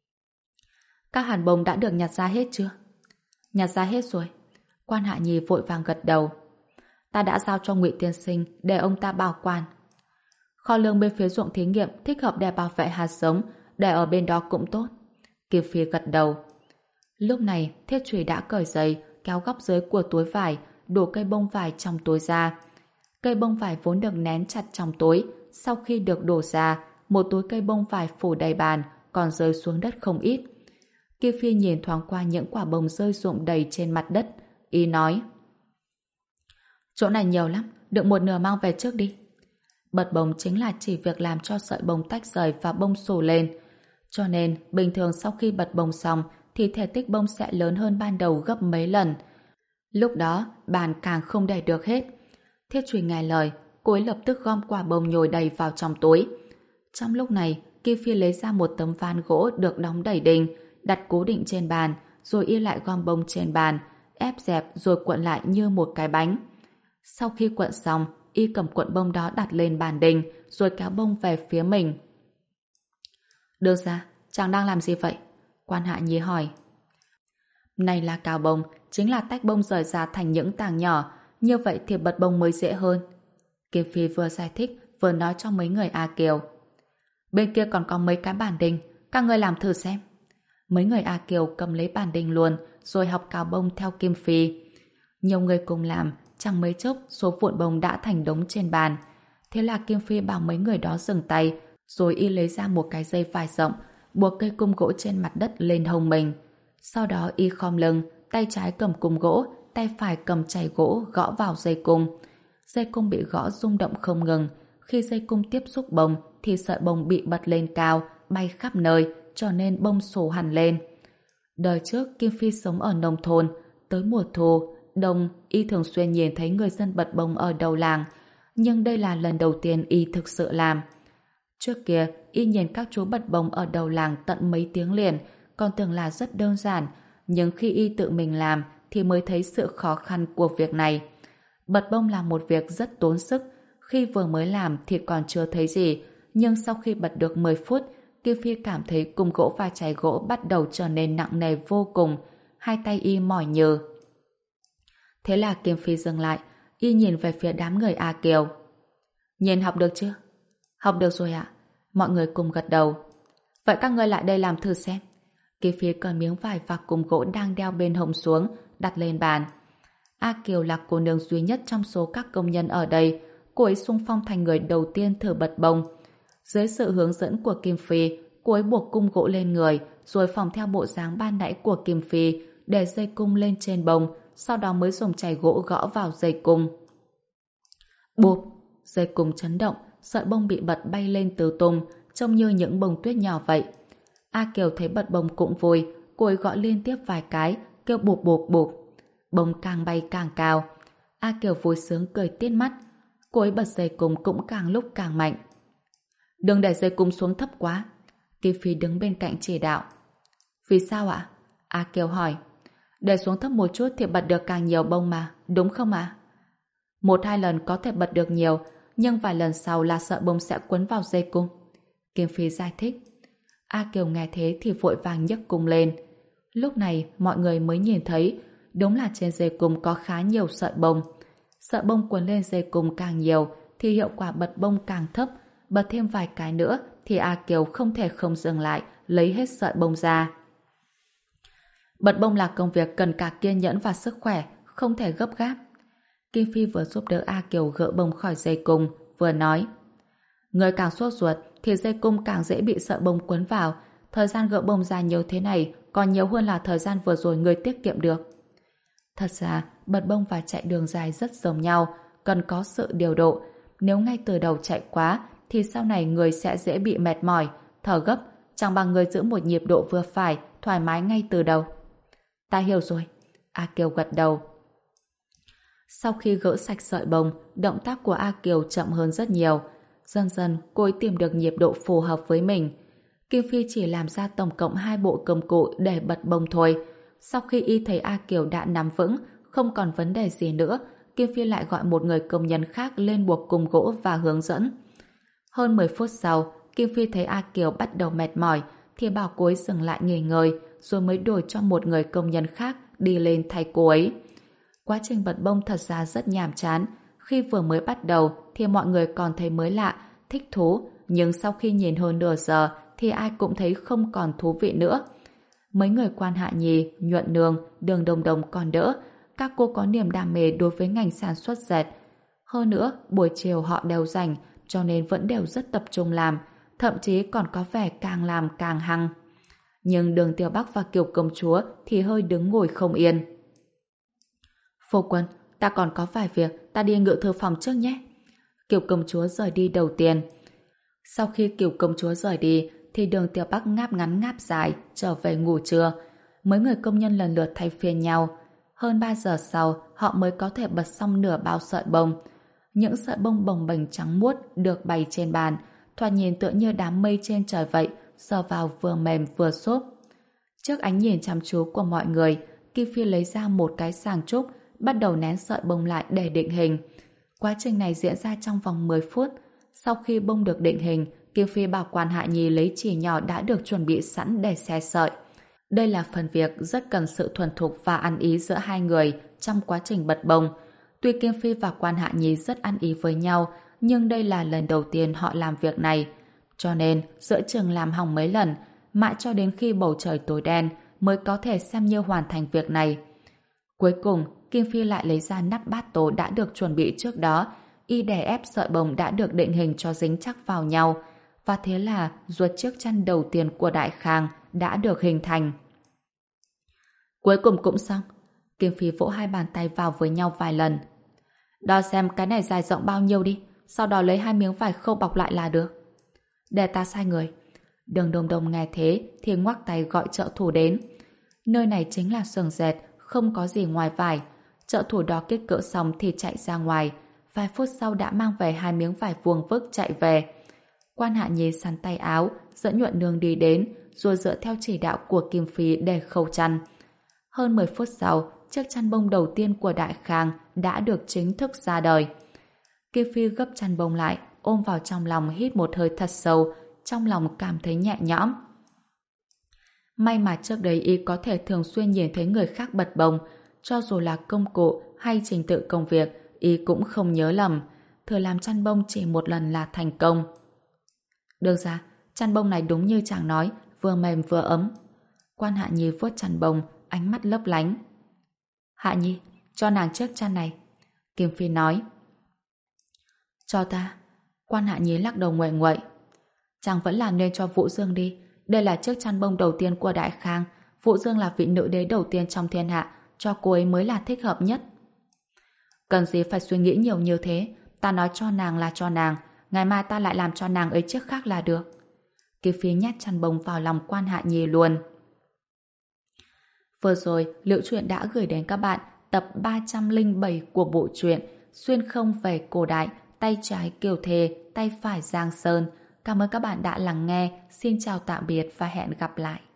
Speaker 1: Các hàn bông đã được nhặt ra hết chưa? Nhặt ra hết rồi. Quan Hạ Nhi vội vàng gật đầu. Ta đã giao cho Ngụy tiên sinh để ông ta bảo quản. Kho lương bên phía ruộng thí nghiệm thích hợp để bảo vệ hạt giống, để ở bên đó cũng tốt. Kim Phi gật đầu. Lúc này Thiết Trùy đã cởi giày, kéo góc dưới của túi vải, đổ cây bông vải trong túi ra. Cây bông vải vốn được nén chặt trong túi, sau khi được đổ ra, một túi cây bông vải phủ đầy bàn, còn rơi xuống đất không ít. Kim Phi nhìn thoáng qua những quả bông rơi rụng đầy trên mặt đất, ý nói. Chỗ này nhiều lắm, đựng một nửa mang về trước đi. Bật bông chính là chỉ việc làm cho sợi bông tách rời và bông xù lên. Cho nên, bình thường sau khi bật bông xong, thì thể tích bông sẽ lớn hơn ban đầu gấp mấy lần. Lúc đó, bàn càng không đầy được hết. Thiết Trùy nghe lời, cô ấy lập tức gom quả bông nhồi đầy vào trong túi. Trong lúc này, Kim Phi lấy ra một tấm ván gỗ được đóng đầy đinh, đặt cố định trên bàn, rồi y lại gom bông trên bàn, ép dẹp rồi cuộn lại như một cái bánh. Sau khi cuộn xong, y cầm cuộn bông đó đặt lên bàn đinh, rồi kéo bông về phía mình. Đưa ra, chàng đang làm gì vậy? Quan Hạ Nhi hỏi. Này là cào bông, chính là tách bông rời ra thành những tảng nhỏ, như vậy thì bật bông mới dễ hơn. Kim Phi vừa giải thích vừa nói cho mấy người A Kiều. Bên kia còn có mấy cái bàn đinh, các ngươi làm thử xem. Mấy người A Kiều cầm lấy bàn đinh luôn, rồi học cào bông theo Kim Phi. Nhiều người cùng làm, chẳng mấy chốc số vụn bông đã thành đống trên bàn. Thế là Kim Phi bảo mấy người đó dừng tay, rồi y lấy ra một cái dây vải rộng, buộc cây cung gỗ trên mặt đất lên hông mình. Sau đó y khom lưng, tay trái cầm cung gỗ, tay phải cầm chày gỗ gõ vào dây cung. Dây cung bị gõ rung động không ngừng. Khi dây cung tiếp xúc bông thì sợi bông bị bật lên cao, bay khắp nơi, cho nên bông xổ hẳn lên. Đời trước Kim Phi sống ở nông thôn, tới mùa thu, đông, y thường xuyên nhìn thấy người dân bật bông ở đầu làng, nhưng đây là lần đầu tiên y thực sự làm. Trước kia, y nhìn các chú bật bông ở đầu làng tận mấy tiếng liền, còn tưởng là rất đơn giản, nhưng khi y tự mình làm thì mới thấy sự khó khăn của việc này. Bật bông là một việc rất tốn sức, khi vừa mới làm thì còn chưa thấy gì, nhưng sau khi bật được mười phút, Kim Phi cảm thấy cung gỗ và chày gỗ bắt đầu trở nên nặng nề vô cùng, hai tay y mỏi nhừ. Thế là Kim Phi dừng lại, y nhìn về phía đám người A Kiều. Nhìn học được chưa? Học được rồi ạ. Mọi người cùng gật đầu. Vậy các ngươi lại đây làm thử xem. Kim Phi cởi miếng vải và cung gỗ đang đeo bên hông xuống, đặt lên bàn. A Kiều là cô nương duy nhất trong số các công nhân ở đây. Cô ấy xung phong thành người đầu tiên thử bật bông. Dưới sự hướng dẫn của Kim Phi, cô ấy buộc cung gỗ lên người, rồi phòng theo bộ dáng ban nãy của Kim Phi, để dây cung lên trên bông, sau đó mới dùng chày gỗ gõ vào dây cung. Bụp! Dây cung chấn động, sợi bông bị bật bay lên tứ tung, trông như những bông tuyết nhỏ vậy. A Kiều thấy bật bông cũng vui, cô ấy gõ liên tiếp vài cái, kêu bụp bụp bụp. Bông càng bay càng cao. A Kiều vui sướng cười tít mắt. Cô ấy bật dây cung cũng càng lúc càng mạnh. Đừng để dây cung xuống thấp quá. Kim Phi đứng bên cạnh chỉ đạo. Vì sao ạ? A Kiều hỏi. Để xuống thấp một chút thì bật được càng nhiều bông mà, đúng không ạ? Một hai lần có thể bật được nhiều, nhưng vài lần sau là sợi bông sẽ quấn vào dây cung. Kim Phi giải thích. A Kiều nghe thế thì vội vàng nhấc cung lên. Lúc này mọi người mới nhìn thấy đúng là trên dây cung có khá nhiều sợi bông. Sợi bông quấn lên dây cung càng nhiều thì hiệu quả bật bông càng thấp. Bật thêm vài cái nữa thì A Kiều không thể không dừng lại, lấy hết sợi bông ra. Bật bông là công việc cần cả kiên nhẫn và sức khỏe, không thể gấp gáp. Kim Phi vừa giúp đỡ A Kiều gỡ bông khỏi dây cung, vừa nói. Người càng sốt ruột thì dây cung càng dễ bị sợi bông quấn vào. Thời gian gỡ bông ra nhiều thế này còn nhiều hơn là thời gian vừa rồi người tiết kiệm được. Thật ra, bật bông và chạy đường dài rất giống nhau, cần có sự điều độ. Nếu ngay từ đầu chạy quá thì sau này người sẽ dễ bị mệt mỏi, thở gấp, chẳng bằng người giữ một nhịp độ vừa phải, thoải mái ngay từ đầu. Ta hiểu rồi. A Kiều gật đầu. Sau khi gỡ sạch sợi bông, động tác của A Kiều chậm hơn rất nhiều. Dần dần, cô ấy tìm được nhịp độ phù hợp với mình. Kim Phi chỉ làm ra tổng cộng hai bộ công cụ để bật bông thôi. Sau khi y thấy A Kiều đã nắm vững, không còn vấn đề gì nữa, Kim Phi lại gọi một người công nhân khác lên buộc cung gỗ và hướng dẫn. Hơn mười phút sau, Kim Phi thấy A Kiều bắt đầu mệt mỏi, thì bảo cô ấy dừng lại nghỉ ngơi, rồi mới đổi cho một người công nhân khác đi lên thay cô ấy. Quá trình bật bông thật ra rất nhàm chán. Khi vừa mới bắt đầu thì mọi người còn thấy mới lạ, thích thú, nhưng sau khi nhìn hơn nửa giờ thì ai cũng thấy không còn thú vị nữa. Mấy người Quan Hạ Nhi, Nhuận Nương, Đường Đồng Đồng còn đỡ, các cô có niềm đam mê đối với ngành sản xuất dệt. Hơn nữa, buổi chiều họ đều rảnh, cho nên vẫn đều rất tập trung làm, thậm chí còn có vẻ càng làm càng hăng. Nhưng Đường Tiểu Bắc và Kiều Công Chúa thì hơi đứng ngồi không yên. Phu quân, ta còn có vài việc, ta đi ngự thư phòng trước nhé. Kiều Công Chúa rời đi đầu tiên. Sau khi Kiều Công Chúa rời đi, thì Đường Tiểu Bắc ngáp ngắn ngáp dài, trở về ngủ trưa. Mấy người công nhân lần lượt thay phiên nhau. Hơn ba giờ sau, họ mới có thể bật xong nửa bao sợi bông. Những sợi bông bồng bềnh trắng muốt được bày trên bàn, thoạt nhìn tựa như đám mây trên trời vậy, sờ vào vừa mềm vừa xốp. Trước ánh nhìn chăm chú của mọi người, Kim Phi lấy ra một cái sàng trúc, bắt đầu nén sợi bông lại để định hình. Quá trình này diễn ra trong vòng mười phút. Sau khi bông được định hình, Kim Phi bảo Quan Hạ Nhi lấy chì nhỏ đã được chuẩn bị sẵn để xé sợi. Đây là phần việc rất cần sự thuần thục và ăn ý giữa hai người trong quá trình bật bông. Tuy Kim Phi và Quan Hạ Nhi rất ăn ý với nhau, nhưng đây là lần đầu tiên họ làm việc này. Cho nên, giữa chừng làm hỏng mấy lần, mãi cho đến khi bầu trời tối đen mới có thể xem như hoàn thành việc này. Cuối cùng, Kim Phi lại lấy ra nắp bát tố đã được chuẩn bị trước đó, y đè ép sợi bông đã được định hình cho dính chắc vào nhau, và thế là ruột chiếc chăn đầu tiên của Đại Khang đã được hình thành. Cuối cùng cũng xong. Kim Phi vỗ hai bàn tay vào với nhau vài lần. Đo xem cái này dài rộng bao nhiêu đi, sau đó lấy hai miếng vải khâu bọc lại là được. Để ta sai người. Đường Đồng Đồng nghe thế thì ngoắc tay gọi trợ thủ đến. Nơi này chính là xưởng dệt, không có gì ngoài vải. Trợ thủ đo kích cỡ xong thì chạy ra ngoài, vài phút sau đã mang về hai miếng vải vuông vức chạy về. Quan Hạ Nhi sắn tay áo, dẫn Nhuận Nương đi đến, rồi dựa theo chỉ đạo của Kim Phi để khâu chăn. Hơn mười phút sau, chiếc chăn bông đầu tiên của Đại Khang đã được chính thức ra đời. Kim Phi gấp chăn bông lại, ôm vào trong lòng hít một hơi thật sâu, trong lòng cảm thấy nhẹ nhõm. May mà trước đấy y có thể thường xuyên nhìn thấy người khác bật bông, cho dù là công cụ hay trình tự công việc, y cũng không nhớ lầm. Thừa làm chăn bông chỉ một lần là thành công. Được ra, chăn bông này đúng như chàng nói, vừa mềm vừa ấm. Quan Hạ Nhi vuốt chăn bông, ánh mắt lấp lánh. Hạ Nhi, cho nàng chiếc chăn này. Kim Phi nói. Cho ta. Quan Hạ Nhi lắc đầu nguậy nguậy. Chàng vẫn làm nên cho Vũ Dương đi. Đây là chiếc chăn bông đầu tiên của Đại Khang. Vũ Dương là vị nữ đế đầu tiên trong thiên hạ, cho cô ấy mới là thích hợp nhất. Cần gì phải suy nghĩ nhiều như thế. Ta nói cho nàng là cho nàng, ngày mai ta lại làm cho nàng ấy chiếc khác là được. Kim Phi nhét chăn bông vào lòng Quan Hạ Nhi luôn. Vừa rồi, Liễu Chuyện đã gửi đến các bạn tập ba trăm lẻ bảy của bộ truyện Xuyên không về cổ đại, tay trái Kiều Thề, tay phải Giang Sơn. Cảm ơn các bạn đã lắng nghe. Xin chào tạm biệt và hẹn gặp lại.